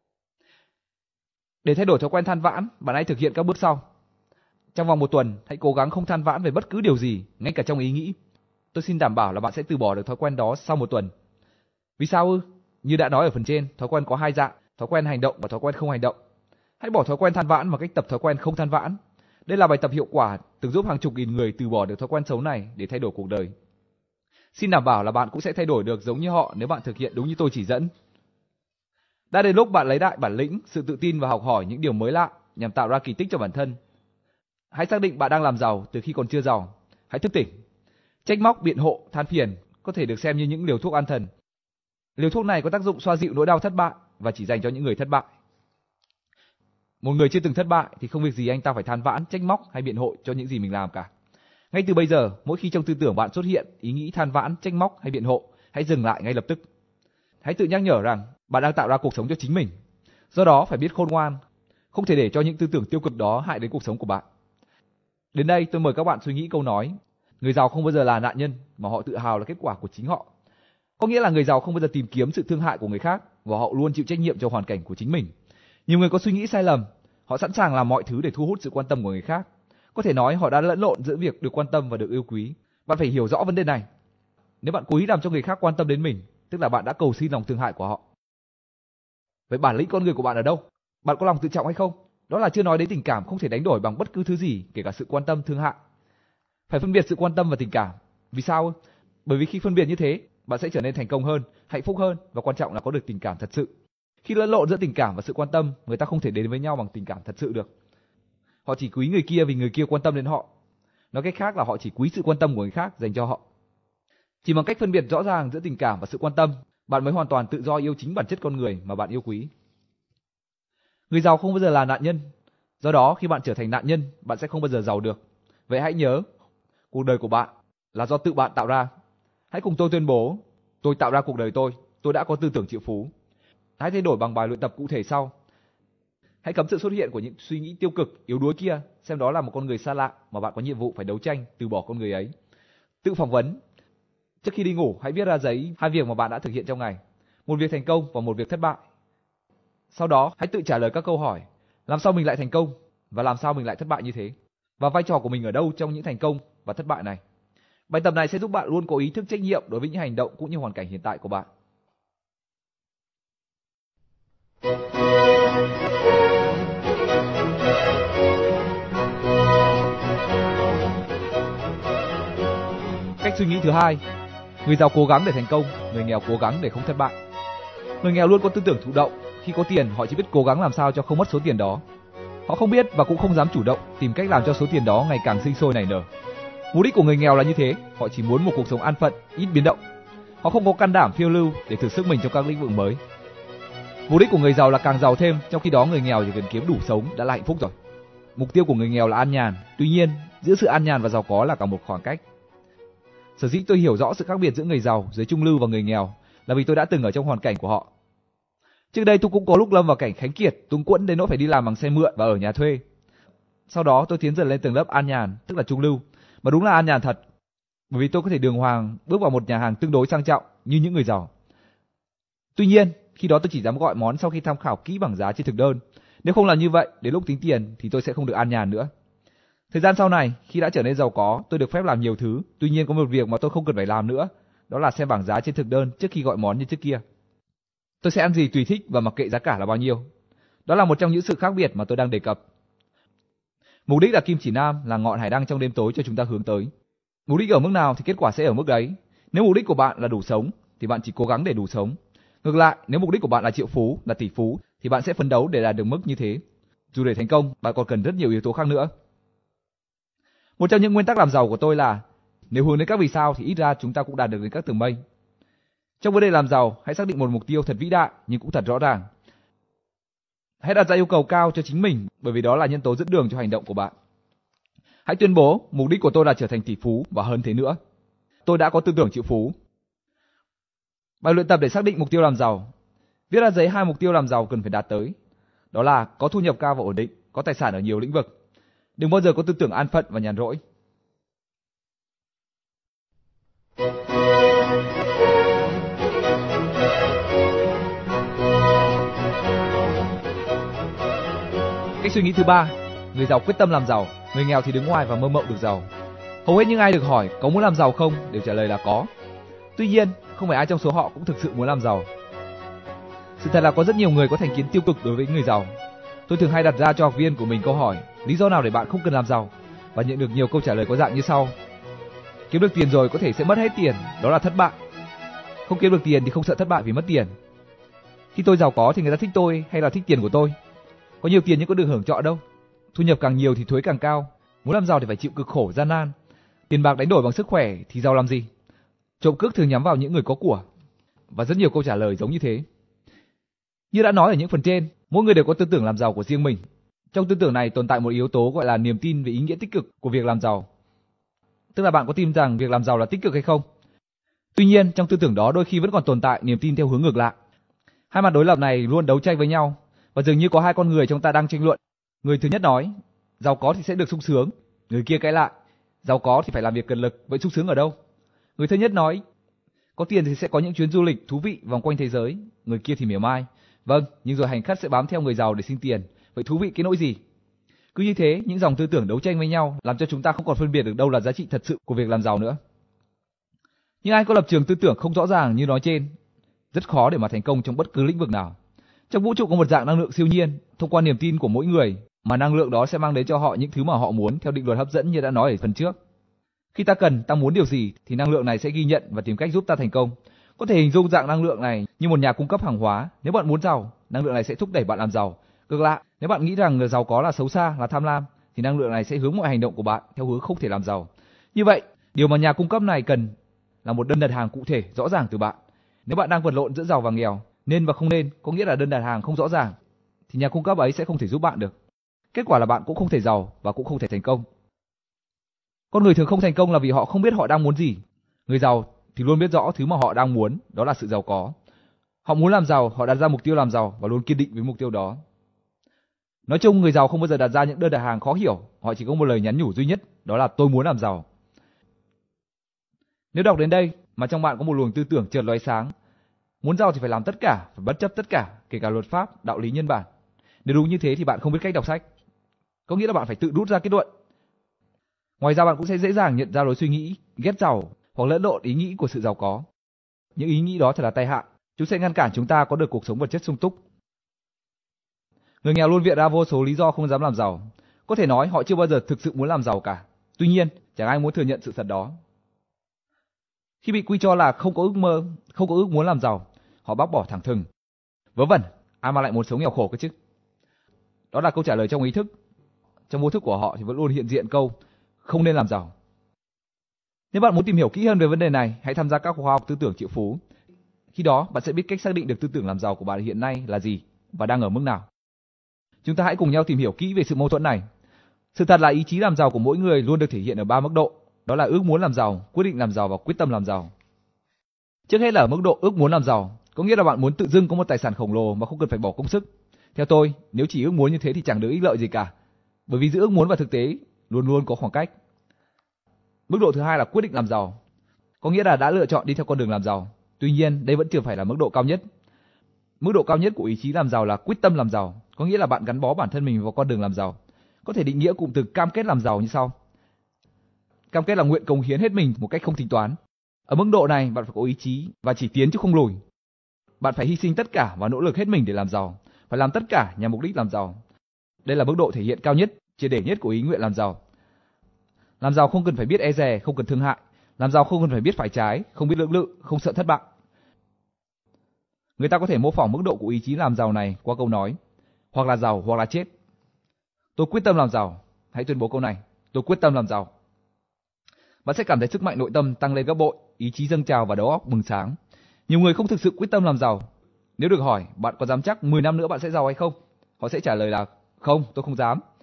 Để thay đổi thói quen than vãn, bạn hãy thực hiện các bước sau. Trong vòng 1 tuần, hãy cố gắng không than vãn về bất cứ điều gì, ngay cả trong ý nghĩ. Tôi xin đảm bảo là bạn sẽ từ bỏ được thói quen đó sau 1 tuần. Vì sao ư? Như đã nói ở phần trên, thói quen có 2 dạng, thói quen hành động và thói quen không hành động. Hãy bỏ thói quen than vãn bằng cách tập thói quen không than vãn. Đây là bài tập hiệu quả từng giúp hàng chục nghìn người từ bỏ được thói quen xấu này để thay đổi cuộc đời. Xin đảm bảo là bạn cũng sẽ thay đổi được giống như họ nếu bạn thực hiện đúng như tôi chỉ dẫn. Đã đến lúc bạn lấy lại bản lĩnh, sự tự tin và học hỏi những điều mới lạ nhằm tạo ra kỳ tích cho bản thân. Hãy xác định bạn đang làm giàu từ khi còn chưa giàu. Hãy thức tỉnh. Trách móc, biện hộ, than phiền có thể được xem như những liều thuốc an thần. Liều thuốc này có tác dụng xoa dịu nỗi đau thất bại và chỉ dành cho những người thất bại. Một người chưa từng thất bại thì không việc gì anh ta phải than vãn, trách móc hay biện hộ cho những gì mình làm cả. Ngay từ bây giờ, mỗi khi trong tư tưởng bạn xuất hiện ý nghĩ than vãn, trách móc hay biện hộ, hãy dừng lại ngay lập tức. Hãy tự nhắc nhở rằng bạn đang tạo ra cuộc sống cho chính mình. Do đó phải biết khôn ngoan, không thể để cho những tư tưởng tiêu cực đó hại đến cuộc sống của bạn. Đến đây tôi mời các bạn suy nghĩ câu nói: người giàu không bao giờ là nạn nhân mà họ tự hào là kết quả của chính họ. Có nghĩa là người giàu không bao giờ tìm kiếm sự thương hại của người khác và họ luôn chịu trách nhiệm cho hoàn cảnh của chính mình. Nhiều người có suy nghĩ sai lầm, họ sẵn sàng làm mọi thứ để thu hút sự quan tâm của người khác. Có thể nói họ đã lẫn lộn giữa việc được quan tâm và được yêu quý. Bạn phải hiểu rõ vấn đề này. Nếu bạn cố ý làm cho người khác quan tâm đến mình, tức là bạn đã cầu xin lòng thương hại của họ. Vậy bản lĩnh con người của bạn ở đâu? Bạn có lòng tự trọng hay không? Đó là chưa nói đến tình cảm không thể đánh đổi bằng bất cứ thứ gì, kể cả sự quan tâm, thương hại. Phải phân biệt sự quan tâm và tình cảm. Vì sao? Bởi vì khi phân biệt như thế, bạn sẽ trở nên thành công hơn, hạnh phúc hơn và quan trọng là có được tình cảm thật sự. Khi lẫn lộn giữa tình cảm và sự quan tâm, người ta không thể đến với nhau bằng tình cảm thật sự được. Họ chỉ quý người kia vì người kia quan tâm đến họ. Nói cách khác là họ chỉ quý sự quan tâm của người khác dành cho họ. Chỉ bằng cách phân biệt rõ ràng giữa tình cảm và sự quan tâm, bạn mới hoàn toàn tự do yêu chính bản chất con người mà bạn yêu quý. Người giàu không bao giờ là nạn nhân. Do đó khi bạn trở thành nạn nhân, bạn sẽ không bao giờ giàu được. Vậy hãy nhớ, cuộc đời của bạn là do tự bạn tạo ra. Hãy cùng tôi tuyên bố: tôi tạo ra cuộc đời tôi đã có tư tưởng triệu phú. Hãy thay đổi bằng bài luyện tập cụ thể sau. Hãy cấm sự xuất hiện của những suy nghĩ tiêu cực, yếu đuối kia, xem đó là một con người xa lạ mà bạn có nhiệm vụ phải đấu tranh, từ bỏ con người ấy. Tự phỏng vấn. Trước khi đi ngủ, hãy viết ra giấy 2 việc mà bạn đã thực hiện trong ngày. 1 việc thành công và 1 việc thất bại. Sau đó, hãy tự trả lời các câu hỏi: làm sao mình lại thành công và làm sao mình lại thất bại như thế? Và vai trò của mình ở đâu trong những thành công và thất bại này? Bài tập này sẽ giúp bạn luôn có ý thức trách nhiệm đối với những hành động cũng như hoàn cảnh hiện tại của bạn. Cách suy nghĩ thứ 2: người giàu cố gắng để thành công, người nghèo cố gắng để không thất bại. Người nghèo luôn có tư tưởng thụ động, khi có tiền họ chỉ biết cố gắng làm sao cho không mất số tiền đó. Họ không biết và cũng không dám chủ động tìm cách làm cho số tiền đó ngày càng sinh sôi nảy nở. Mục đích của người nghèo là như thế, họ chỉ muốn một cuộc sống an phận, ít biến động. Họ không có can đảm phiêu lưu để thử sức mình trong các lĩnh vực mới. Mục đích của người giàu là càng giàu thêm, trong khi đó người nghèo chỉ cần kiếm đủ sống đã là hạnh phúc rồi. Mục tiêu của người nghèo là an nhàn, tuy nhiên giữa sự an nhàn và giàu có là cả một khoảng cách. Sở dĩ tôi hiểu rõ sự khác biệt giữa người giàu, giới trung lưu và người nghèo là vì tôi đã từng ở trong hoàn cảnh của họ. Trước đây tôi cũng có lúc lâm vào cảnh khánh kiệt, túng quẫn đến nỗi phải đi làm bằng xe mượn và ở nhà thuê. Sau đó tôi tiến dần lên tầng lớp an nhàn, tức là trung lưu, mà đúng là an nhàn thật, bởi vì tôi có thể đường hoàng bước vào một nhà hàng tương đối sang trọng như những người giàu. Tuy nhiên, khi đó tôi chỉ dám gọi món sau khi tham khảo kỹ bảng giá trên thực đơn. Nếu không làm như vậy, đến lúc tính tiền thì tôi sẽ không được an nhàn nữa. Thời gian sau này, khi đã trở nên giàu có, tôi được phép làm nhiều thứ. Tuy nhiên có một việc mà tôi không cần phải làm nữa, đó là xem bảng giá trên thực đơn trước khi gọi món như trước kia. Tôi sẽ ăn gì tùy thích và mặc kệ giá cả là bao nhiêu. Đó là một trong những sự khác biệt mà tôi đang đề cập. Mục đích là kim chỉ nam, là ngọn hải đăng trong đêm tối cho chúng ta hướng tới. Mục đích ở mức nào thì kết quả sẽ ở mức đấy. Nếu mục đích của bạn là đủ sống thì bạn chỉ cố gắng để đủ sống. Ngược lại, nếu mục đích của bạn là triệu phú, là tỷ phú thì bạn sẽ phấn đấu để đạt được mức như thế. Dù để thành công, bạn còn cần rất nhiều yếu tố khác nữa. Một trong những nguyên tắc làm giàu của tôi là nếu hướng đến các vì sao thì ít ra chúng ta cũng đạt được đến các tầng mây. Trong vấn đề làm giàu, hãy xác định một mục tiêu thật vĩ đại nhưng cũng thật rõ ràng. Hãy đặt ra yêu cầu cao cho chính mình, bởi vì đó là nhân tố dẫn đường cho hành động của bạn. Hãy tuyên bố mục đích của tôi là trở thành tỷ phú và hơn thế nữa. Tôi đã có tư tưởng triệu phú. Bài luyện tập để xác định mục tiêu làm giàu. Viết ra giấy 2 mục tiêu làm giàu cần phải đạt tới. Đó là có thu nhập cao và ổn định, có tài sản ở nhiều lĩnh vực. Đừng bao giờ có tư tưởng an phận và nhàn rỗi. Cách suy nghĩ thứ 3, người giàu quyết tâm làm giàu, người nghèo thì đứng ngoài và mơ mộng được giàu. Hầu hết những ai được hỏi có muốn làm giàu không đều trả lời là có. Tuy nhiên, không phải ai trong số họ cũng thực sự muốn làm giàu. Sự thật là có rất nhiều người có thành kiến tiêu cực đối với người giàu. Tôi thường hay đặt ra cho học viên của mình câu hỏi: lý do nào để bạn không cần làm giàu? Và nhận được nhiều câu trả lời có dạng như sau: kiếm được tiền rồi có thể sẽ mất hết tiền, đó là thất bại. Không kiếm được tiền thì không sợ thất bại vì mất tiền. Khi tôi giàu có thì người ta thích tôi hay là thích tiền của tôi? Có nhiều tiền nhưng có được hưởng trọ đâu. Thu nhập càng nhiều thì thuế càng cao. Muốn làm giàu thì phải chịu cực khổ gian nan. Tiền bạc đánh đổi bằng sức khỏe thì giàu làm gì? Trộm cướp thường nhắm vào những người có của. Và rất nhiều câu trả lời giống như thế. Như đã nói ở những phần trên, mỗi người đều có tư tưởng làm giàu của riêng mình. Trong tư tưởng này tồn tại một yếu tố gọi là niềm tin về ý nghĩa tích cực của việc làm giàu. Tức là bạn có tin rằng việc làm giàu là tích cực hay không? Tuy nhiên, trong tư tưởng đó đôi khi vẫn còn tồn tại niềm tin theo hướng ngược lại. Hai mặt đối lập này luôn đấu tranh với nhau, và dường như có hai con người trong ta đang tranh luận. Người thứ nhất nói, giàu có thì sẽ được sung sướng. Người kia cãi lại, giàu có thì phải làm việc cần lực, vậy sung sướng ở đâu? Người thứ nhất nói, có tiền thì sẽ có những chuyến du lịch thú vị vòng quanh thế giới. Người kia thì mỉa mai, vâng, nhưng rồi hành khất sẽ bám theo người giàu để xin tiền, vậy thú vị cái nỗi gì? Cứ như thế, những dòng tư tưởng đấu tranh với nhau làm cho chúng ta không còn phân biệt được đâu là giá trị thật sự của việc làm giàu nữa. Nhưng ai có lập trường tư tưởng không rõ ràng như nói trên, rất khó để mà thành công trong bất cứ lĩnh vực nào. Trong vũ trụ có một dạng năng lượng siêu nhiên, thông qua niềm tin của mỗi người mà năng lượng đó sẽ mang đến cho họ những thứ mà họ muốn theo định luật hấp dẫn như đã nói ở phần trước. Khi ta cần, ta muốn điều gì thì năng lượng này sẽ ghi nhận và tìm cách giúp ta thành công. Có thể hình dung dạng năng lượng này như một nhà cung cấp hàng hóa. Nếu bạn muốn giàu, năng lượng này sẽ thúc đẩy bạn làm giàu. Ngược lại, nếu bạn nghĩ rằng giàu có là xấu xa, là tham lam, thì năng lượng này sẽ hướng mọi hành động của bạn theo hướng không thể làm giàu. Như vậy, điều mà nhà cung cấp này cần là một đơn đặt hàng cụ thể, rõ ràng từ bạn. Nếu bạn đang vật lộn giữa giàu và nghèo, nên và không nên, có nghĩa là đơn đặt hàng không rõ ràng, thì nhà cung cấp ấy sẽ không thể giúp bạn được. Kết quả là bạn cũng không thể giàu và cũng không thể thành công. Con người thường không thành công là vì họ không biết họ đang muốn gì. Người giàu thì luôn biết rõ thứ mà họ đang muốn, đó là sự giàu có. Họ muốn làm giàu, họ đặt ra mục tiêu làm giàu và luôn kiên định với mục tiêu đó. Nói chung, người giàu không bao giờ đặt ra những đơn đặt hàng khó hiểu, họ chỉ có một lời nhắn nhủ duy nhất, đó là tôi muốn làm giàu. Nếu đọc đến đây mà trong bạn có một luồng tư tưởng chợt lóe sáng, muốn giàu thì phải làm tất cả, phải bất chấp tất cả, kể cả luật pháp, đạo lý nhân bản. Nếu đúng như thế thì bạn không biết cách đọc sách. Có nghĩa là bạn phải tự rút ra kết luận. Ngoài ra bạn cũng sẽ dễ dàng nhận ra lối suy nghĩ ghét giàu hoặc lẫn lộn ý nghĩ của sự giàu có. Những ý nghĩ đó thật là tai hại, chúng sẽ ngăn cản chúng ta có được cuộc sống vật chất sung túc. Người nghèo luôn viện ra vô số lý do không dám làm giàu. Có thể nói họ chưa bao giờ thực sự muốn làm giàu cả. Tuy nhiên, chẳng ai muốn thừa nhận sự thật đó. Khi bị quy cho là không có ước mơ, không có ước muốn làm giàu, họ bác bỏ thẳng thừng. Vớ vẩn, ai mà lại muốn sống nghèo khổ cơ chứ? Đó là câu trả lời trong ý thức. Trong vô thức của họ thì vẫn luôn hiện diện câu không nên làm giàu. Nếu bạn muốn tìm hiểu kỹ hơn về vấn đề này, hãy tham gia các khóa học tư tưởng triệu phú. Khi đó, bạn sẽ biết cách xác định được tư tưởng làm giàu của bạn hiện nay là gì và đang ở mức nào. Chúng ta hãy cùng nhau tìm hiểu kỹ về sự mâu thuẫn này. Sự thật là ý chí làm giàu của mỗi người luôn được thể hiện ở 3 mức độ, đó là ước muốn làm giàu, quyết định làm giàu và quyết tâm làm giàu. Trước hết là ở mức độ ước muốn làm giàu, có nghĩa là bạn muốn tự dưng có một tài sản khổng lồ mà không cần phải bỏ công sức. Theo tôi, nếu chỉ ước muốn như thế thì chẳng được ích lợi gì cả, bởi vì giữa ước muốn và thực tế luôn luôn có khoảng cách. Mức độ thứ hai là quyết định làm giàu, có nghĩa là đã lựa chọn đi theo con đường làm giàu. Tuy nhiên, đây vẫn chưa phải là mức độ cao nhất. Mức độ cao nhất của ý chí làm giàu là quyết tâm làm giàu, có nghĩa là bạn gắn bó bản thân mình vào con đường làm giàu. Có thể định nghĩa cụm từ cam kết làm giàu như sau. Cam kết là nguyện cống hiến hết mình một cách không tính toán. Ở mức độ này, bạn phải có ý chí và chỉ tiến chứ không lùi. Bạn phải hy sinh tất cả và nỗ lực hết mình để làm giàu, phải làm tất cả nhằm mục đích làm giàu. Đây là mức độ thể hiện cao nhất, triệt để nhất của ý nguyện làm giàu. Làm giàu không cần phải biết e dè, không cần thương hại. Làm giàu không cần phải biết phải trái, không biết lưỡng lự, không sợ thất bại. Người ta có thể mô phỏng mức độ của ý chí làm giàu này qua câu nói: hoặc là giàu hoặc là chết. Tôi quyết tâm làm giàu. Hãy tuyên bố câu này: tôi quyết tâm làm giàu. Bạn sẽ cảm thấy sức mạnh nội tâm tăng lên gấp bội, ý chí dâng trào và đầu óc bừng sáng. Nhiều người không thực sự quyết tâm làm giàu. Nếu được hỏi bạn có dám chắc 10 năm nữa bạn sẽ giàu hay không, họ sẽ trả lời là không, tôi không dám.